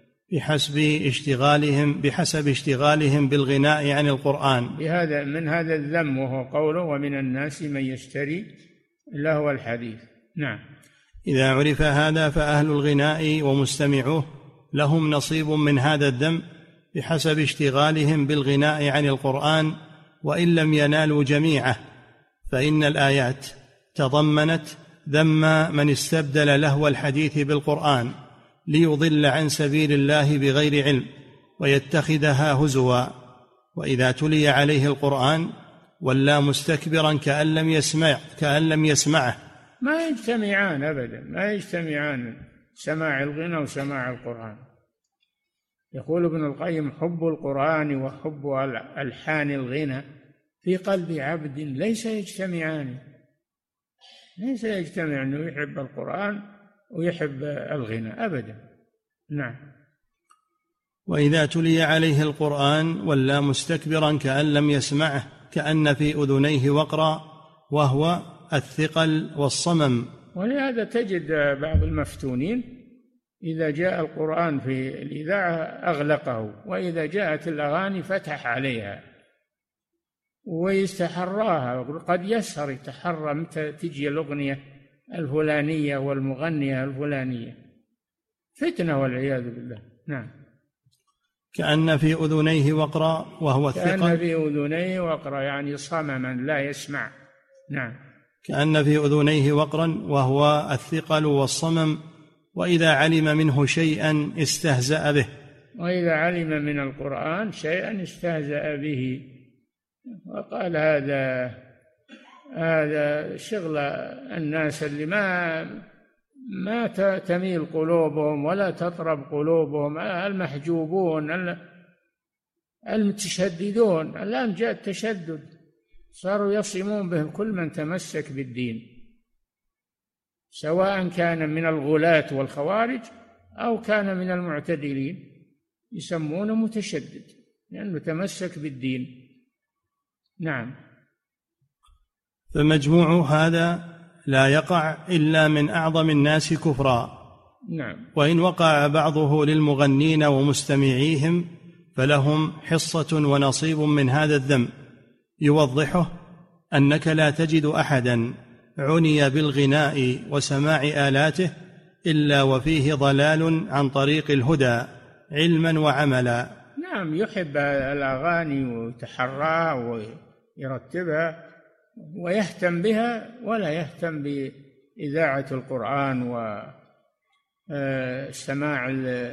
بحسب اشتغالهم بالغناء عن القرآن. من هذا الذم، وهو قوله ومن الناس من يشتري لهو الحديث. نعم. إذا عرف هذا فأهل الغناء ومستمعوه لهم نصيب من هذا الذم بحسب اشتغالهم بالغناء عن القرآن، وإن لم ينالوا جميعه، فإن الآيات تضمنت ذم من استبدل لهو الحديث بالقرآن ليضل عن سبيل الله بغير علم ويتخذها هزوا، وإذا تلي عليه القرآن ولى مستكبرا كأن لم يسمعه. ما يجتمعان أبدا، ما يجتمعان سماع الغنى وسماع القرآن. يقول ابن القيم حب القرآن وحب ألحان الغنى في قلب عبد ليس يجتمعان، ليس يجتمع أنه يحب القرآن ويحب الغنى أبدا. نعم. وإذا تلي عليه القرآن ولى مستكبرا كأن لم يسمعه كأن في أذنيه وقرا، وهو الثقل والصمم. ولهذا تجد بعض المفتونين إذا جاء القرآن في الإذاعة أغلقه، وإذا جاءت الأغاني فتح عليها ويستحراها، قد يسهر يتحرى متى تجي الأغنية الفلانية والمغنية الفلانية، فتنة والعياذ بالله. نعم. كأن في أذنيه وقرا وهو الثقل. كأن في أذنيه وقرا يعني صمما لا يسمع. نعم. كأن في أذنيه وقرا وهو الثقل والصمم، وإذا علم منه شيئا استهزأ به. وإذا علم من القرآن شيئا استهزأ به، وقال هذا شغل الناس اللي ما تميل قلوبهم ولا تطرب قلوبهم، المحجوبون المتشددون. الآن جاء التشدد، صاروا يصمون به كل من تمسك بالدين، سواء كان من الغلاة والخوارج أو كان من المعتدلين، يسمونه متشدد لأنه تمسك بالدين. نعم. فمجموع هذا لا يقع إلا من أعظم الناس كفرا. نعم. وإن وقع بعضه للمغنين ومستمعيهم فلهم حصة ونصيب من هذا الذم، يوضحه أنك لا تجد أحدا عني بالغناء وسماع آلاته إلا وفيه ضلال عن طريق الهدى علما وعملا. نعم، يحب الأغاني ويتحراها ويرتبها ويهتم بها، ولا يهتم بإذاعة القرآن وسماع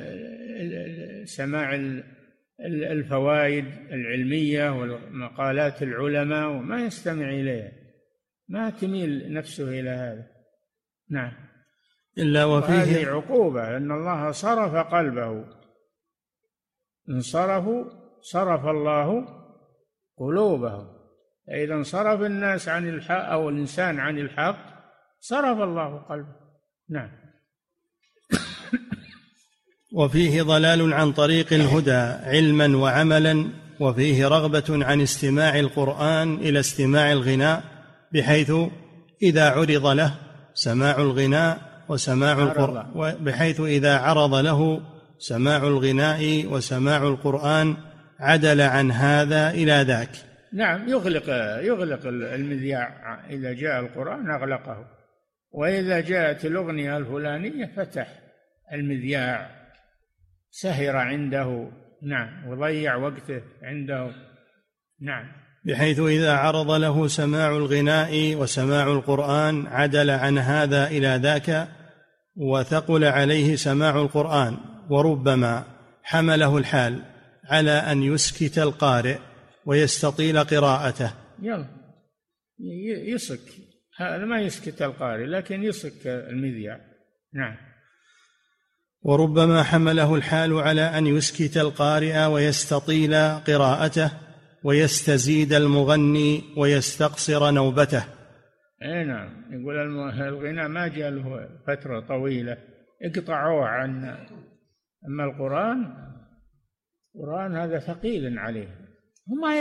الفوائد العلمية والمقالات العلماء، وما يستمع إليها، ما تميل نفسه إلى هذا. نعم. إلا وفيه هذه عقوبة، أن الله صرف قلبه، إن صرفوا صرف الله قلوبهم. فإذا انصرف الناس عن الحق أو الإنسان عن الحق صرف الله قلبه. نعم. وفيه ضلال عن طريق الهدى علما وعملا، وفيه رغبة عن استماع القرآن إلى استماع الغناء، بحيث إذا عرض له سماع الغناء وسماع القرآن، بحيث إذا عرض له سماع الغناء وسماع القرآن عدل عن هذا إلى ذاك. نعم، يغلق المذياع، إذا جاء القرآن أغلقه، وإذا جاءت الأغنية الفلانية فتح المذياع، سهر عنده نعم، وضيع وقته عنده. نعم، بحيث إذا عرض له سماع الغناء وسماع القرآن عدل عن هذا إلى ذاك وثقل عليه سماع القرآن، وربما حمله الحال على أن يسكت القارئ ويستطيل قراءته. يسك، هذا ما يسكت القارئ لكن يسك المذياع. نعم. وربما حمله الحال على أن يسكت القارئ ويستطيل قراءته ويستزيد المغني ويستقصر نوبته. نعم، يقول الغناء ما جاء له فترة طويلة اقطعوه عن. أما القرآن هذا ثقيل عليه، هما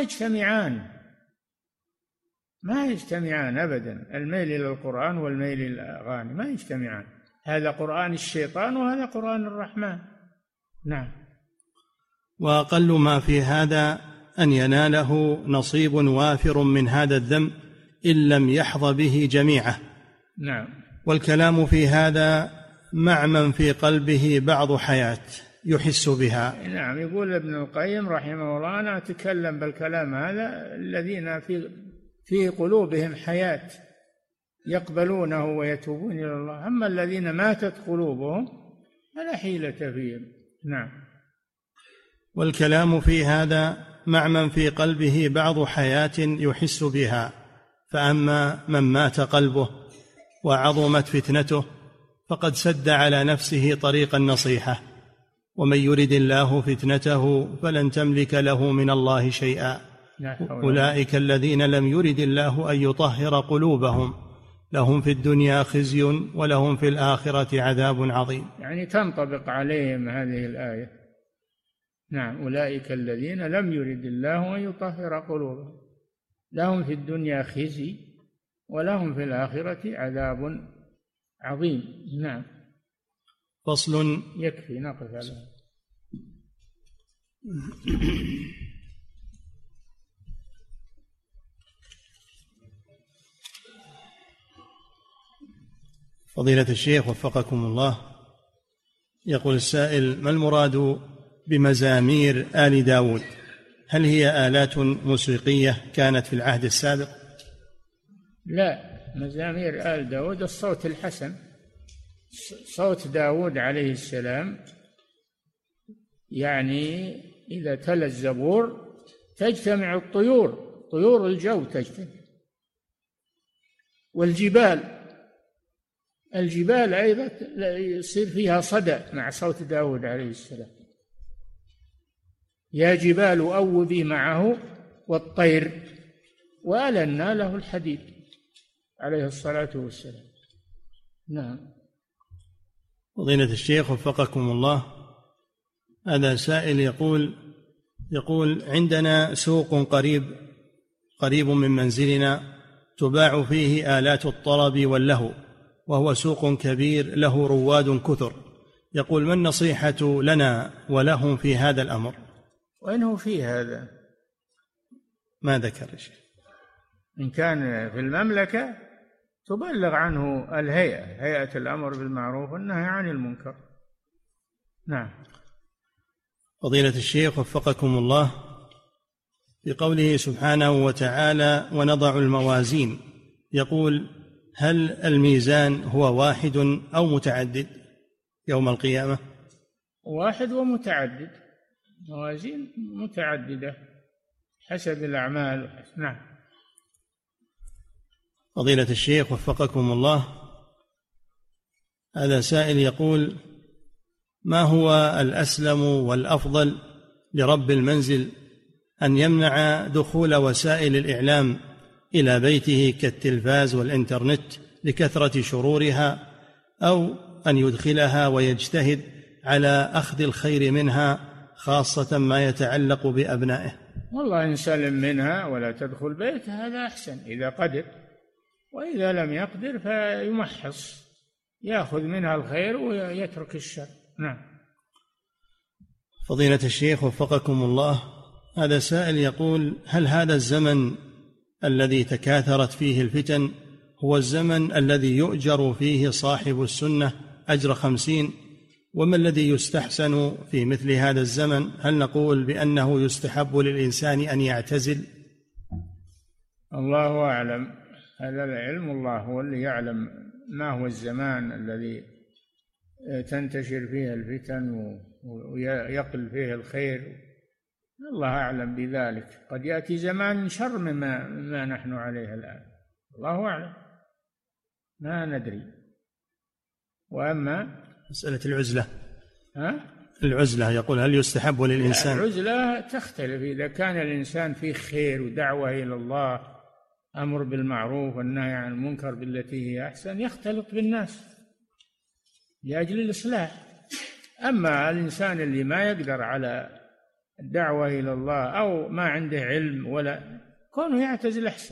ما يجتمعان أبدا، الميل إلى القرآن والميل إلى الأغاني ما يجتمعان، هذا قرآن الشيطان وهذا قرآن الرحمن. نعم. وأقل ما في هذا أن يناله نصيب وافر من هذا الذنب إن لم يحظ به جميعه. نعم. والكلام في هذا مع من في قلبه بعض حياة يحس بها. نعم، يقول ابن القيم رحمه الله: أنا أتكلم بالكلام هذا الذين في قلوبهم حياة يقبلونه ويتوبون إلى الله، أما الذين ماتت قلوبهم فلا حيلة فيهم. نعم. والكلام في هذا مع من في قلبه بعض حياة يحس بها، فأما من مات قلبه وعظمت فتنته فقد سد على نفسه طريق النصيحة، ومن يرد الله فتنته فلن تملك له من الله شيئا. أولئك الذين لم يرد الله أن يطهر قلوبهم لهم في الدنيا خزي ولهم في الآخرة عذاب عظيم. يعني تنطبق عليهم هذه الآية. نعم، أولئك الذين لم يرد الله أن يطهر قلوبهم لهم في الدنيا خزي ولهم في الآخرة عذاب عظيم. نعم. فصل. يكفي نقف على فضيلة الشيخ وفقكم الله، يقول السائل: ما المراد بمزامير آل داود؟ هل هي آلات موسيقية كانت في العهد السابق؟ لا، مزامير آل داود الصوت الحسن، صوت داود عليه السلام. يعني إذا تلا الزبور تجتمع الطيور، طيور الجو تجتمع، والجبال أيضا يصير فيها صدى مع صوت داود عليه السلام. يا جبال أوبي معه والطير وألنا له الحديد عليه الصلاة والسلام. نعم. فضيلة الشيخ وفقكم الله، هذا سائل يقول عندنا سوق قريب من منزلنا تباع فيه آلات الطرب واللهو، وهو سوق كبير له رواد كثر. يقول: ما النصيحة لنا ولهم في هذا الأمر؟ وين هو فيه هذا؟ ما ذكر الشيخ. إن كان في المملكة تبلغ عنه هيئة الأمر بالمعروف والنهي عن المنكر. نعم. فضيلة الشيخ وفقكم الله، بقوله سبحانه وتعالى: ونضع الموازين، يقول: هل الميزان هو واحد أو متعدد يوم القيامة؟ واحد ومتعدد، موازين متعددة حسب الأعمال. نعم. فضيلة الشيخ وفقكم الله، هذا سائل يقول: ما هو الأسلم والأفضل لرب المنزل، أن يمنع دخول وسائل الإعلام إلى بيته كالتلفاز والإنترنت لكثرة شرورها، أو أن يدخلها ويجتهد على أخذ الخير منها خاصة ما يتعلق بأبنائه؟ والله إن سلم منها ولا تدخل بيت هذا أحسن إذا قدر، وإذا لم يقدر فيمحص، يأخذ منها الخير ويترك الشر. نعم. فضيلة الشيخ وفقكم الله، هذا سائل يقول: هل هذا الزمن الذي تكاثرت فيه الفتن هو الزمن الذي يؤجر فيه صاحب السنة أجر 50، وما الذي يستحسن في مثل هذا الزمن؟ هل نقول بأنه يستحب للإنسان أن يعتزل؟ الله أعلم، هذا العلم الله هو اللي يعلم ما هو الزمان الذي تنتشر فيه الفتن ويقل فيه الخير، الله أعلم بذلك. قد يأتي زمان شر مما نحن عليه الآن، الله أعلم، ما ندري. وأما مسألة العزلة، العزلة يقول هل يستحب للإنسان؟ العزلة تختلف، إذا كان الإنسان فيه خير ودعوة إلى الله، أمر بالمعروف والنهي عن المنكر بالتي هي أحسن، يختلط بالناس لأجل الإصلاح. أما الإنسان اللي ما يقدر على الدعوة إلى الله أو ما عنده علم ولا، كونه يعتزل أحسن.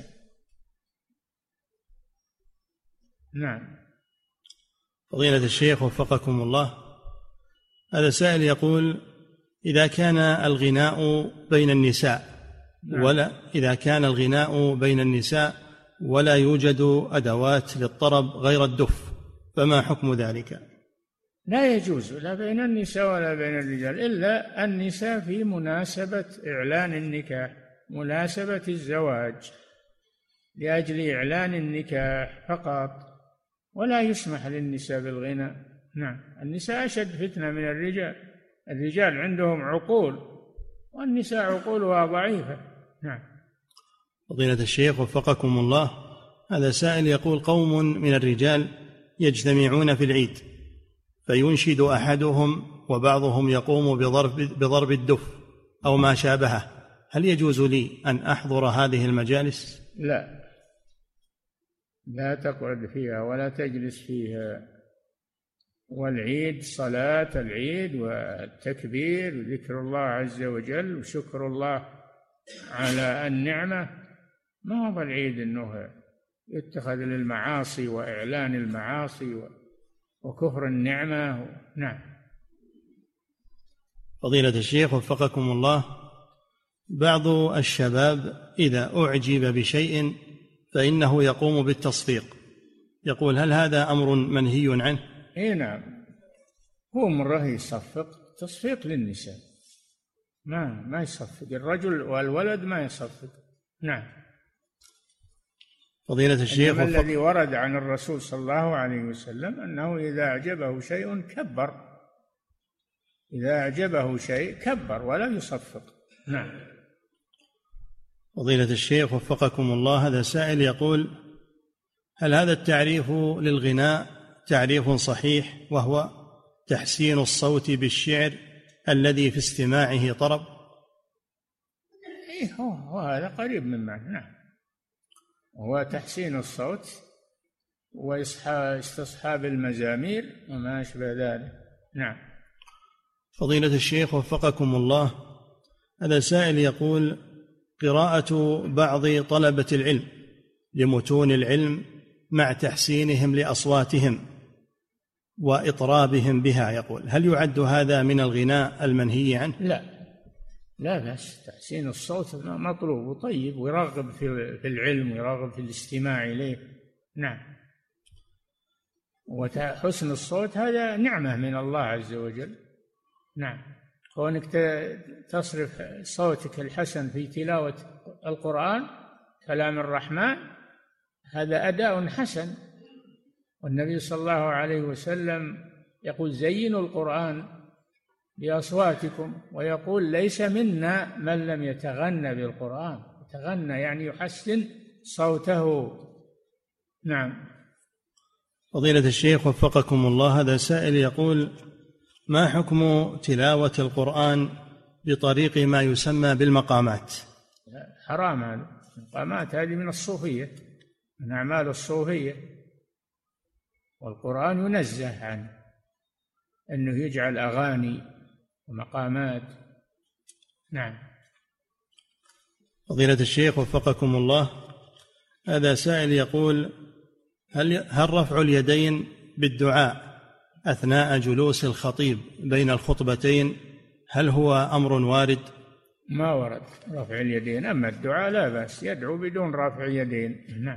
نعم. فضيلة الشيخ وفقكم الله، هذا سائل يقول إذا كان الغناء بين النساء إذا كان الغناء بين النساء ولا يوجد أدوات للطرب غير الدف، فما حكم ذلك؟ لا يجوز لا بين النساء ولا بين الرجال، إلا النساء في مناسبة إعلان النكاح، مناسبة الزواج، لأجل إعلان النكاح فقط، ولا يسمح للنساء بالغناء. نعم. النساء أشد فتنة من الرجال، الرجال عندهم عقول والنساء عقولها ضعيفة. نعم. فضيلة الشيخ وفقكم الله، هذا سائل يقول قوم من الرجال يجتمعون في العيد فينشد أحدهم وبعضهم يقوم بضرب الدف أو ما شابهه، هل يجوز لي أن أحضر هذه المجالس؟ لا تقعد فيها ولا تجلس فيها. والعيد صلاة العيد والتكبير وذكر الله عز وجل وشكر الله على النعمة، ما هو العيد أنه يتخذ للمعاصي وإعلان المعاصي وكفر النعمة. نعم. فضيلة الشيخ وفقكم الله، بعض الشباب إذا أعجب بشيء فإنه يقوم بالتصفيق، يقول هل هذا أمر منهي عنه؟ نعم، هو مرة يصفق، تصفيق للنساء، ما يصفق الرجل والولد ما يصفق. نعم. فضيلة الشيخ الذي ورد عن الرسول صلى الله عليه وسلم أنه إذا أعجبه شيء كبر، إذا أعجبه شيء كبر ولا يصفق. نعم. فضيلة الشيخ وفقكم الله، هذا سائل يقول هل هذا التعريف للغناء تعريف صحيح وهو تحسين الصوت بالشعر الذي في استماعه طرب؟ هو هذا قريب من معنى. نعم، هو تحسين الصوت واستصحاب المزامير وما أشبه ذلك. نعم. فضيلة الشيخ وفقكم الله، هذا سائل يقول قراءة بعض طلبة العلم لمتون العلم مع تحسينهم لأصواتهم وإطرابهم بها، يقول هل يعد هذا من الغناء المنهي عنه؟ لا بس تحسين الصوت مطلوب وطيب، ويرغب في العلم ويرغب في الاستماع إليه. نعم. وحسن الصوت هذا نعمة من الله عز وجل. نعم. كونك تصرف صوتك الحسن في تلاوة القرآن كلام الرحمن، هذا أداء حسن. والنبي صلى الله عليه وسلم يقول زينوا القرآن بأصواتكم، ويقول ليس منا من لم يتغنى بالقرآن. يتغنى يعني يحسن صوته. نعم. فضيلة الشيخ وفقكم الله، هذا سائل يقول ما حكم تلاوة القرآن بطريق ما يسمى بالمقامات؟ حرام هذا. المقامات هذه من الصوفية، من أعمال الصوفية، والقرآن ينزه عنه أنه يجعل أغاني ومقامات. نعم. فضيلة الشيخ وفقكم الله، هذا سائل يقول هل رفع اليدين بالدعاء أثناء جلوس الخطيب بين الخطبتين هل هو أمر وارد؟ ما ورد رفع اليدين، أما الدعاء لا بأس، يدعو بدون رفع يدين. نعم.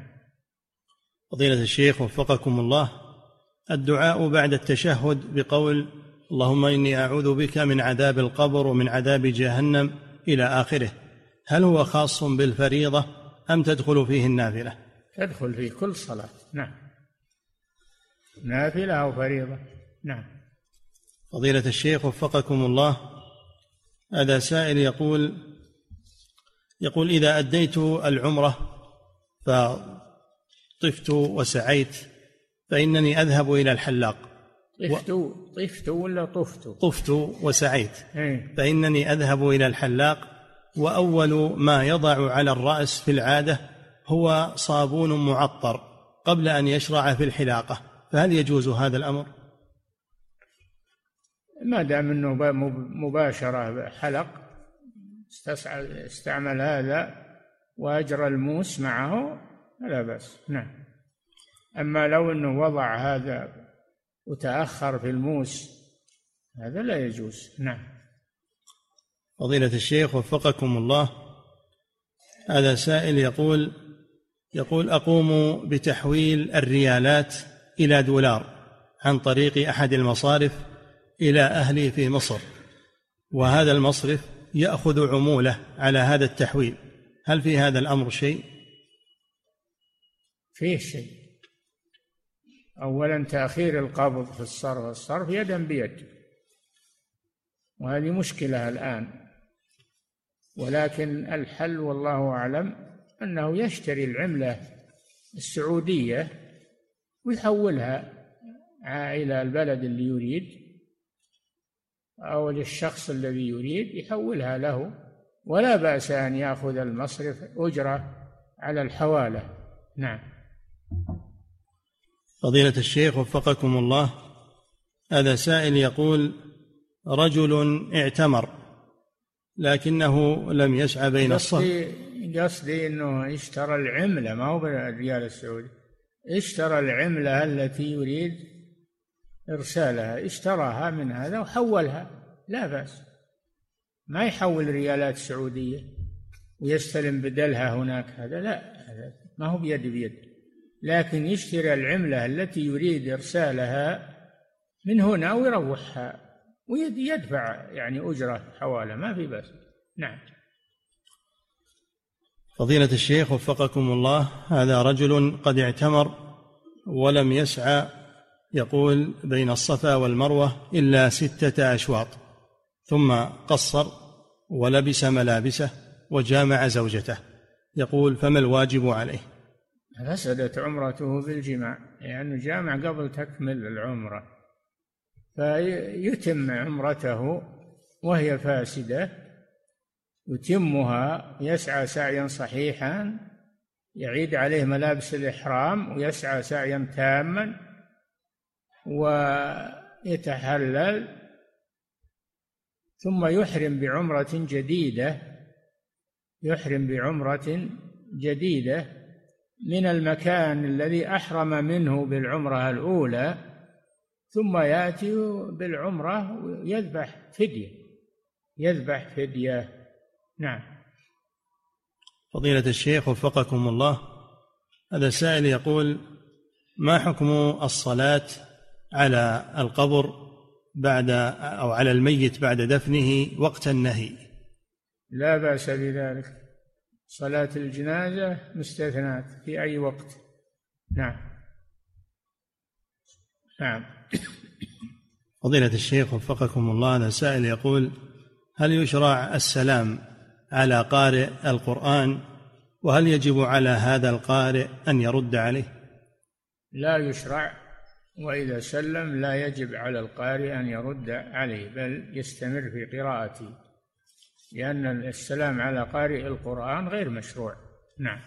فضيلة الشيخ وفقكم الله، الدعاء بعد التشهد بقول اللهم إني أعوذ بك من عذاب القبر ومن عذاب جهنم إلى آخره، هل هو خاص بالفريضة أم تدخل فيه النافلة؟ تدخل فيه كل صلاة، نعم، نافلة أو فريضة، نعم. فضيلة الشيخ وفقكم الله، هذا سائل يقول إذا أديت العمرة فطفت وسعيت فإنني أذهب إلى الحلاق. طفت ولا طفت؟ طفت وسعيت فإنني أذهب إلى الحلاق، وأول ما يضع على الرأس في العادة هو صابون معطر قبل أن يشرع في الحلاقة، فهل يجوز هذا الأمر؟ ما دام أنه مباشرة حلق استعمل هذا وأجرى الموس معه لا بأس، نعم. أما لو أنه وضع هذا وتأخر في الموس هذا لا يجوز، نعم. فضيلة الشيخ وفقكم الله، هذا سائل يقول أقوم بتحويل الريالات إلى دولار عن طريق أحد المصارف إلى أهلي في مصر، وهذا المصرف يأخذ عمولة على هذا التحويل، هل في هذا الأمر شيء؟ فيه شيء. أولا تأخير القبض في الصرف يدا بيد، وهذه مشكلة الآن، ولكن الحل والله أعلم أنه يشتري العملة السعودية ويحولها إلى البلد اللي يريد أو للشخص الذي يريد يحولها له، ولا بأس أن يأخذ المصرف أجرة على الحوالة، نعم. فضيلة الشيخ وفقكم الله، هذا سائل يقول رجل اعتمر لكنه لم يسعى بين الصف. قصدي أنه اشترى العملة، ما هو بالريال السعودي، اشترى العملة التي يريد إرسالها، اشتراها من هذا وحولها، لا بأس، ما يحول ريالات سعودية ويستلم بدلها هناك، هذا لا، هذا ما هو بيد، لكن يشتري العملة التي يريد إرسالها من هنا ويروحها ويدفع يعني أجرة حوالة، ما في بأس، نعم. فضيلة الشيخ وفقكم الله، هذا رجل قد اعتمر ولم يسعى يقول بين الصفا والمروة إلا 6 أشواط، ثم قصر ولبس ملابسه وجامع زوجته، يقول فما الواجب عليه؟ فسدت عمرته بالجماع، يعني جامع قبل تكمل العمرة، فيتم عمرته وهي فاسدة، يتمها، يسعى سعيا صحيحا، يعيد عليه ملابس الإحرام ويسعى سعيا تاما ويتحلل، ثم يحرم بعمرة جديدة من المكان الذي أحرم منه بالعمرة الأولى، ثم يأتي بالعمرة يذبح فدية، نعم. فضيلة الشيخ وفقكم الله، هذا سائل يقول ما حكم الصلاة على القبر أو على الميت بعد دفنه وقت النهي؟ لا بأس بذلك، صلاة الجنازة مستثنات في أي وقت، نعم. فضيلة الشيخ وفقكم الله، هذا سائل يقول هل يشرع السلام على قارئ القرآن، وهل يجب على هذا القارئ أن يرد عليه؟ لا يشرع، وإذا سلم لا يجب على القارئ أن يرد عليه، بل يستمر في قراءته، لأن السلام على قارئ القرآن غير مشروع، نعم.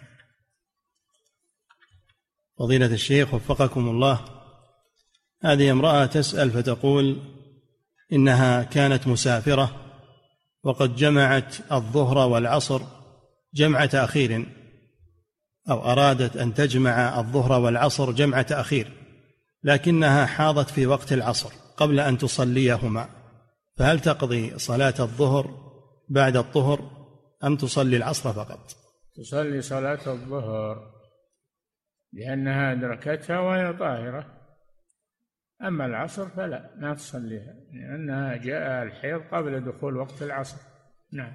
فضيلة الشيخ وفقكم الله، هذه امرأة تسأل فتقول إنها كانت مسافرة وقد جمعت الظهر والعصر جمع تأخير، أو أرادت أن تجمع الظهر والعصر جمع تأخير، لكنها حاضت في وقت العصر قبل أن تصليهما، فهل تقضي صلاة الظهر بعد الطهر أم تصلي العصر فقط؟ تصلي صلاة الظهر لأنها أدركتها وهي طاهرة. أما العصر فلا، ما تصليها، لأنها جاء الحيض قبل دخول وقت العصر. نعم.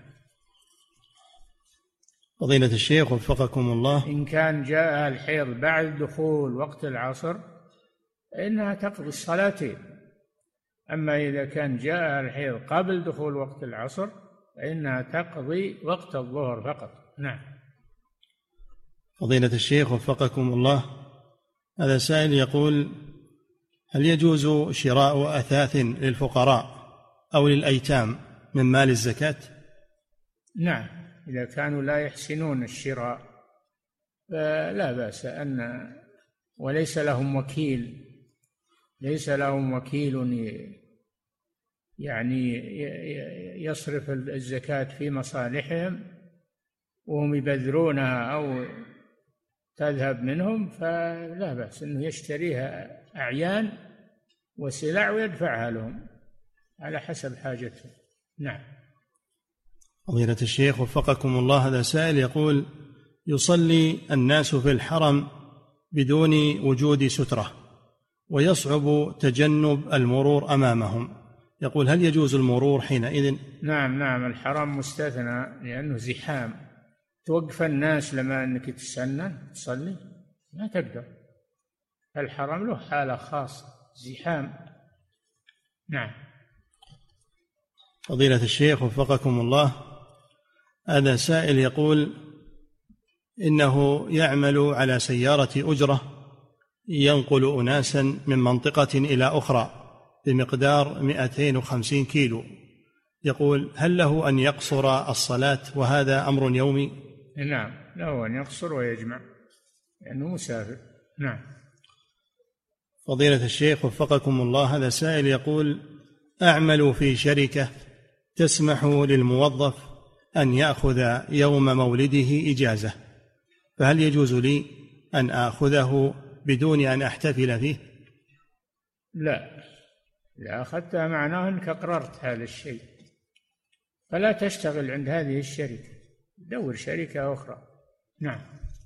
فضيلة الشيخ وفقكم الله، إن كان جاء الحيض بعد دخول وقت العصر فإنها تقضي الصلاتين، أما إذا كان جاء الحيض قبل دخول وقت العصر فإنها تقضي وقت الظهر فقط. نعم. فضيلة الشيخ وفقكم الله، هذا سائل يقول: هل يجوز شراء أثاث للفقراء أو للأيتام من مال الزكاة؟ نعم، إذا كانوا لا يحسنون الشراء فلا بأس، وليس لهم وكيل، ليس لهم وكيل يعني يصرف الزكاة في مصالحهم وهم يبذرونها أو تذهب منهم، فلا بأس أنه يشتريها أعيان وسلع ويدفعها لهم على حسب حاجتهم. نعم. فضيلة الشيخ وفقكم الله، هذا سائل يقول: يصلي الناس في الحرم بدون وجود سترة ويصعب تجنب المرور أمامهم، يقول: هل يجوز المرور حينئذ؟ نعم، الحرم مستثنى لأنه زحام، توقف الناس لما أنك تسنن تصلي ما تقدر، الحرم له حالة خاصة، زحام. نعم. فضيلة الشيخ وفقكم الله، هذا سائل يقول: إنه يعمل على سيارة أجرة ينقل أناسا من منطقة إلى أخرى بمقدار 250 كيلو، يقول: هل له أن يقصر الصلاة وهذا أمر يومي؟ نعم، له أن يقصر ويجمع لأنه مسافر. نعم. فضيلة الشيخ وفقكم الله، هذا سائل يقول: أعمل في شركة تسمح للموظف أن يأخذ يوم مولده إجازة، فهل يجوز لي أن آخذه بدون أن أحتفل فيه؟ لا، إذا أخذتها معناه أنك أقررت هذا الشيء، فلا تشتغل عند هذه الشركة، دور شركة أخرى. نعم.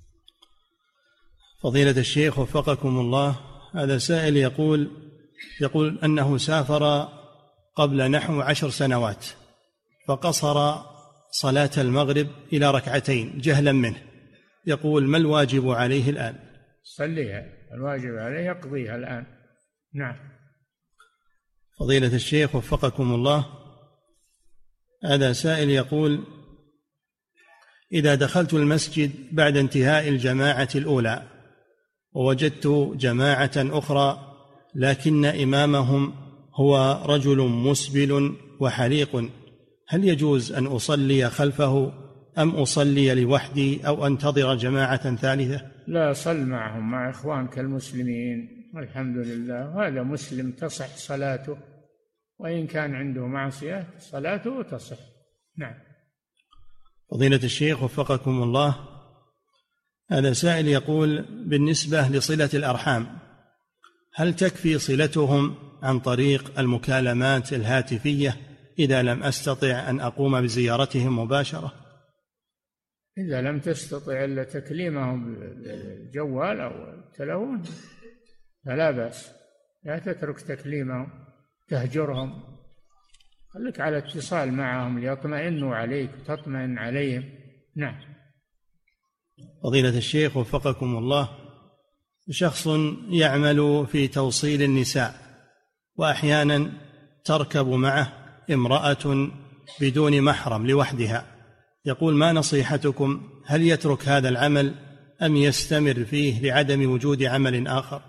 فضيلة الشيخ وفقكم الله، هذا سائل يقول أنه سافر قبل نحو 10 سنوات فقصر صلاة المغرب إلى 2 جهلا منه، يقول: ما الواجب عليه الآن؟ صليها، الواجب عليه يقضيها الآن. نعم. فضيلة الشيخ وفقكم الله، هذا سائل يقول: إذا دخلت المسجد بعد انتهاء الجماعة الأولى ووجدت جماعة أخرى لكن إمامهم هو رجل مسبل وحليق، هل يجوز أن أصلي خلفه أم أصلي لوحدي أو أنتظر جماعة ثالثة؟ لا، صل معهم مع إخوانك المسلمين، والحمد لله، هذا مسلم تصح صلاته، وإن كان عنده معصية صلاته تصح. نعم. فضيلة الشيخ وفقكم الله، هذا سائل يقول: بالنسبة لصلة الأرحام، هل تكفي صلتهم عن طريق المكالمات الهاتفية إذا لم أستطع أن أقوم بزيارتهم مباشرة؟ إذا لم تستطع إلا تكليمهم بالجوال أو التلفون فلا بأس، لا تترك تكليمهم، تهجرهم، خليك على اتصال معهم ليطمئنوا عليك وتطمئن عليهم. نعم. فضيلة الشيخ وفقكم الله، شخص يعمل في توصيل النساء وأحيانا تركب معه امرأة بدون محرم لوحدها، يقول: ما نصيحتكم؟ هل يترك هذا العمل أم يستمر فيه لعدم وجود عمل آخر؟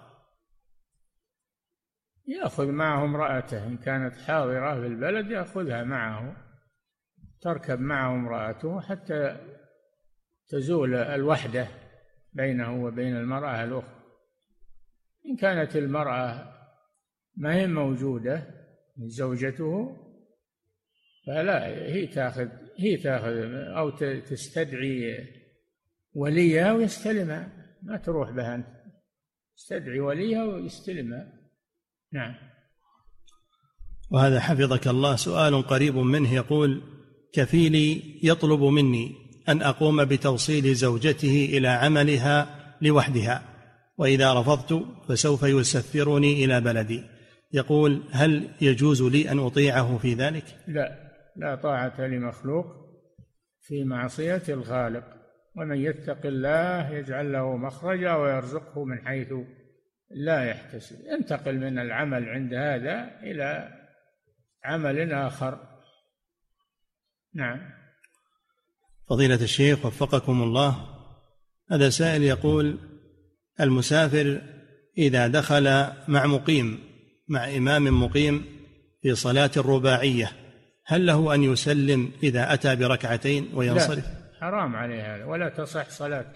يأخذ معه امرأته، إن كانت حاضرة في البلد يأخذها معه، تركب معه امرأته حتى تزول الوحدة بينه وبين المرأة الأخرى. إن كانت المرأة ما هي موجودة زوجته فلا، هي تأخذ أو تستدعي وليها ويستلمها، ما تروح بها أنت، تستدعي وليها ويستلمها. نعم. وهذا حفظك الله سؤال قريب منه، يقول: كفيلي يطلب مني أن أقوم بتوصيل زوجته إلى عملها لوحدها، وإذا رفضت فسوف يسفرني إلى بلدي، يقول: هل يجوز لي أن أطيعه في ذلك؟ لا طاعة لمخلوق في معصية الخالق. ومن يتق الله يجعل له مخرجا ويرزقه من حيث لا يحتسب. انتقل من العمل عند هذا إلى عمل آخر. نعم. فضيلة الشيخ وفقكم الله، هذا سائل يقول: المسافر إذا دخل مع إمام مقيم في صلاة الرباعية، هل له أن يسلم إذا أتى بركعتين وينصرف؟ لا، حرام عليه هذا، ولا تصح صلاة.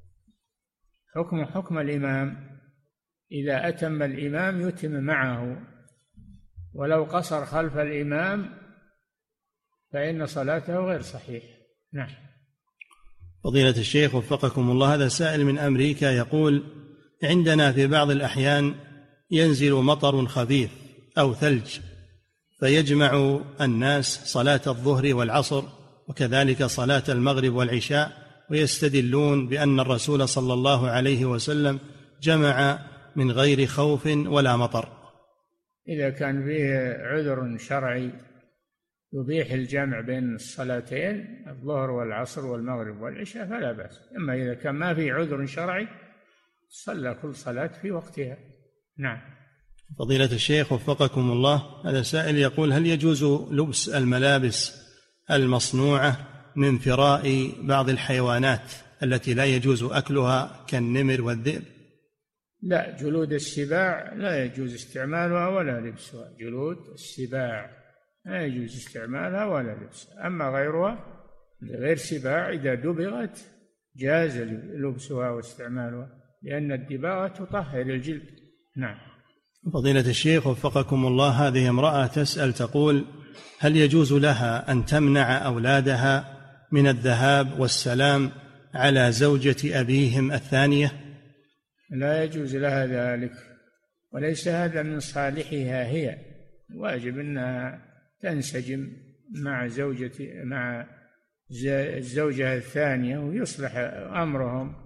حكم الإمام، إذا أتم الإمام يتم معه، ولو قصر خلف الإمام فإن صلاته غير صحيح. نعم. فضيلة الشيخ وفقكم الله، هذا سائل من أمريكا يقول: عندنا في بعض الأحيان ينزل مطر خفيف أو ثلج، فيجمع الناس صلاة الظهر والعصر وكذلك صلاة المغرب والعشاء، ويستدلون بأن الرسول صلى الله عليه وسلم جمع من غير خوف ولا مطر. إذا كان فيه عذر شرعي يبيح الجمع بين الصلاتين الظهر والعصر والمغرب والعشاء فلا بأس. أما إذا كان ما في عذر شرعي صلى كل صلاة في وقتها. نعم. فضيلة الشيخ وفقكم الله، هذا سائل يقول: هل يجوز لبس الملابس المصنوعة من فراء بعض الحيوانات التي لا يجوز أكلها كالنمر والذئب؟ لا، جلود السباع لا يجوز استعمالها ولا لبسها. جلود السباع لا يجوز استعمالها ولا لبسها. أما غيرها غير سباع إذا دبغت جاز لبسها واستعمالها، لأن الدباغة تطهر الجلد. نعم. فضيلة الشيخ وفقكم الله، هذه امرأة تسأل تقول: هل يجوز لها أن تمنع أولادها من الذهاب والسلام على زوجة أبيهم الثانية؟ لا يجوز لها ذلك، وليس هذا من صالحها هي. واجب أنها تنسجم مع الزوجة الثانية ويصلح أمرهم،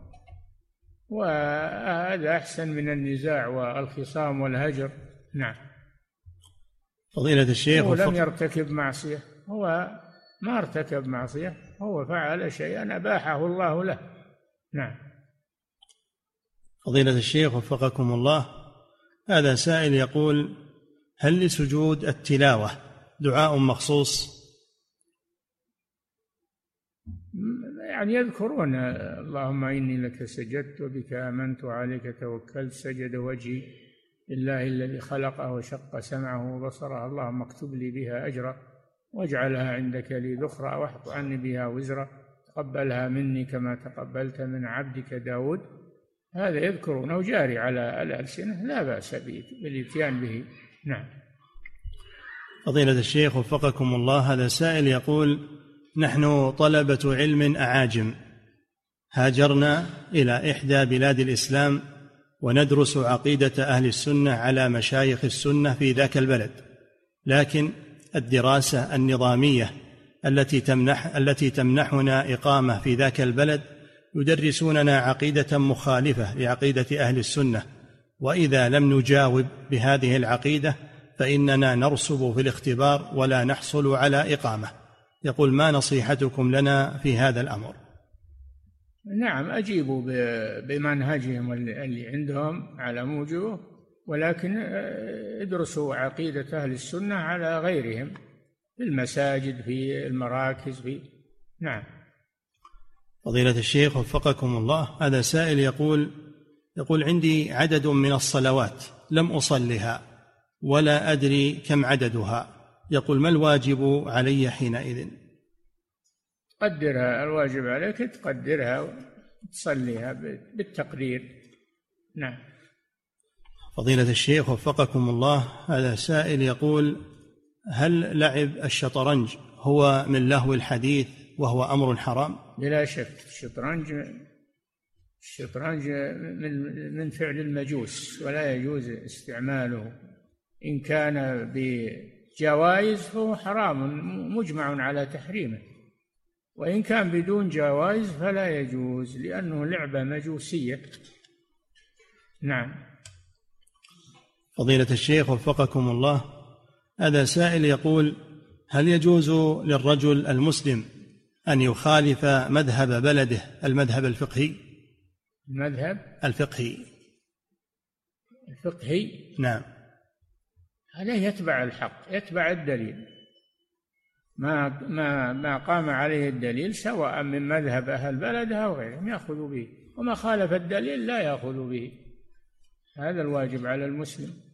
وهذا أحسن من النزاع والخصام والهجر. نعم. فضيلة الشيخ، هو لم يرتكب معصية، هو ما ارتكب معصية، هو فعل شيئا أباحه الله له. نعم. فضيلة الشيخ وفقكم الله، هذا سائل يقول: هل لسجود التلاوة دعاء مخصوص؟ يعني يذكرون: اللهم إني لك سجدت وبك آمنت وعليك توكلت، سجد وجهي لله الذي خلقه وشق سمعه وبصره، اللهم اكتب لي بها أجرا واجعلها عندك لي ذخرا واحط عني بها وزرا، تقبلها مني كما تقبلت من عبدك داود. هذا يذكرونه جاري على الألسنة، لا بأس بالإتيان به. نعم. فضيلة الشيخ وفقكم الله، هذا سائل يقول: نحن طلبة علم أعاجم، هاجرنا إلى إحدى بلاد الإسلام وندرس عقيدة أهل السنة على مشايخ السنة في ذاك البلد، لكن الدراسة النظامية التي تمنحنا إقامة في ذاك البلد يدرسوننا عقيدة مخالفة لعقيدة أهل السنة، وإذا لم نجاوب بهذه العقيدة فإننا نرسب في الاختبار ولا نحصل على إقامة. يقول: ما نصيحتكم لنا في هذا الأمر؟ نعم، أجيبوا بمنهجهم اللي عندهم على موجبه، ولكن ادرسوا عقيدة أهل السنة على غيرهم في المساجد في المراكز نعم. فضيلة الشيخ وفقكم الله، هذا سائل يقول: عندي عدد من الصلوات لم أصلها ولا أدري كم عددها، يقول: ما الواجب علي حينئذ؟ قدرها، الواجب عليك تقدرها وتصليها بالتقدير. نعم. فضيلة الشيخ وفقكم الله، هذا سائل يقول: هل لعب الشطرنج هو من لهو الحديث وهو أمر حرام؟ بلا شك، الشطرنج من فعل المجوس ولا يجوز استعماله. إن كان بجوائز فهو حرام مجمع على تحريمه، وإن كان بدون جوائز فلا يجوز لأنه لعبة مجوسية. نعم. فضيلة الشيخ وفقكم الله، هذا سائل يقول: هل يجوز للرجل المسلم أن يخالف مذهب بلده المذهب الفقهي؟ المذهب الفقهي نعم. عليه يتبع الحق، يتبع الدليل، ما قام عليه الدليل سواء من مذهب أهل بلده أو غيرهم يأخذ به، وما خالف الدليل لا يأخذ به. هذا الواجب على المسلم.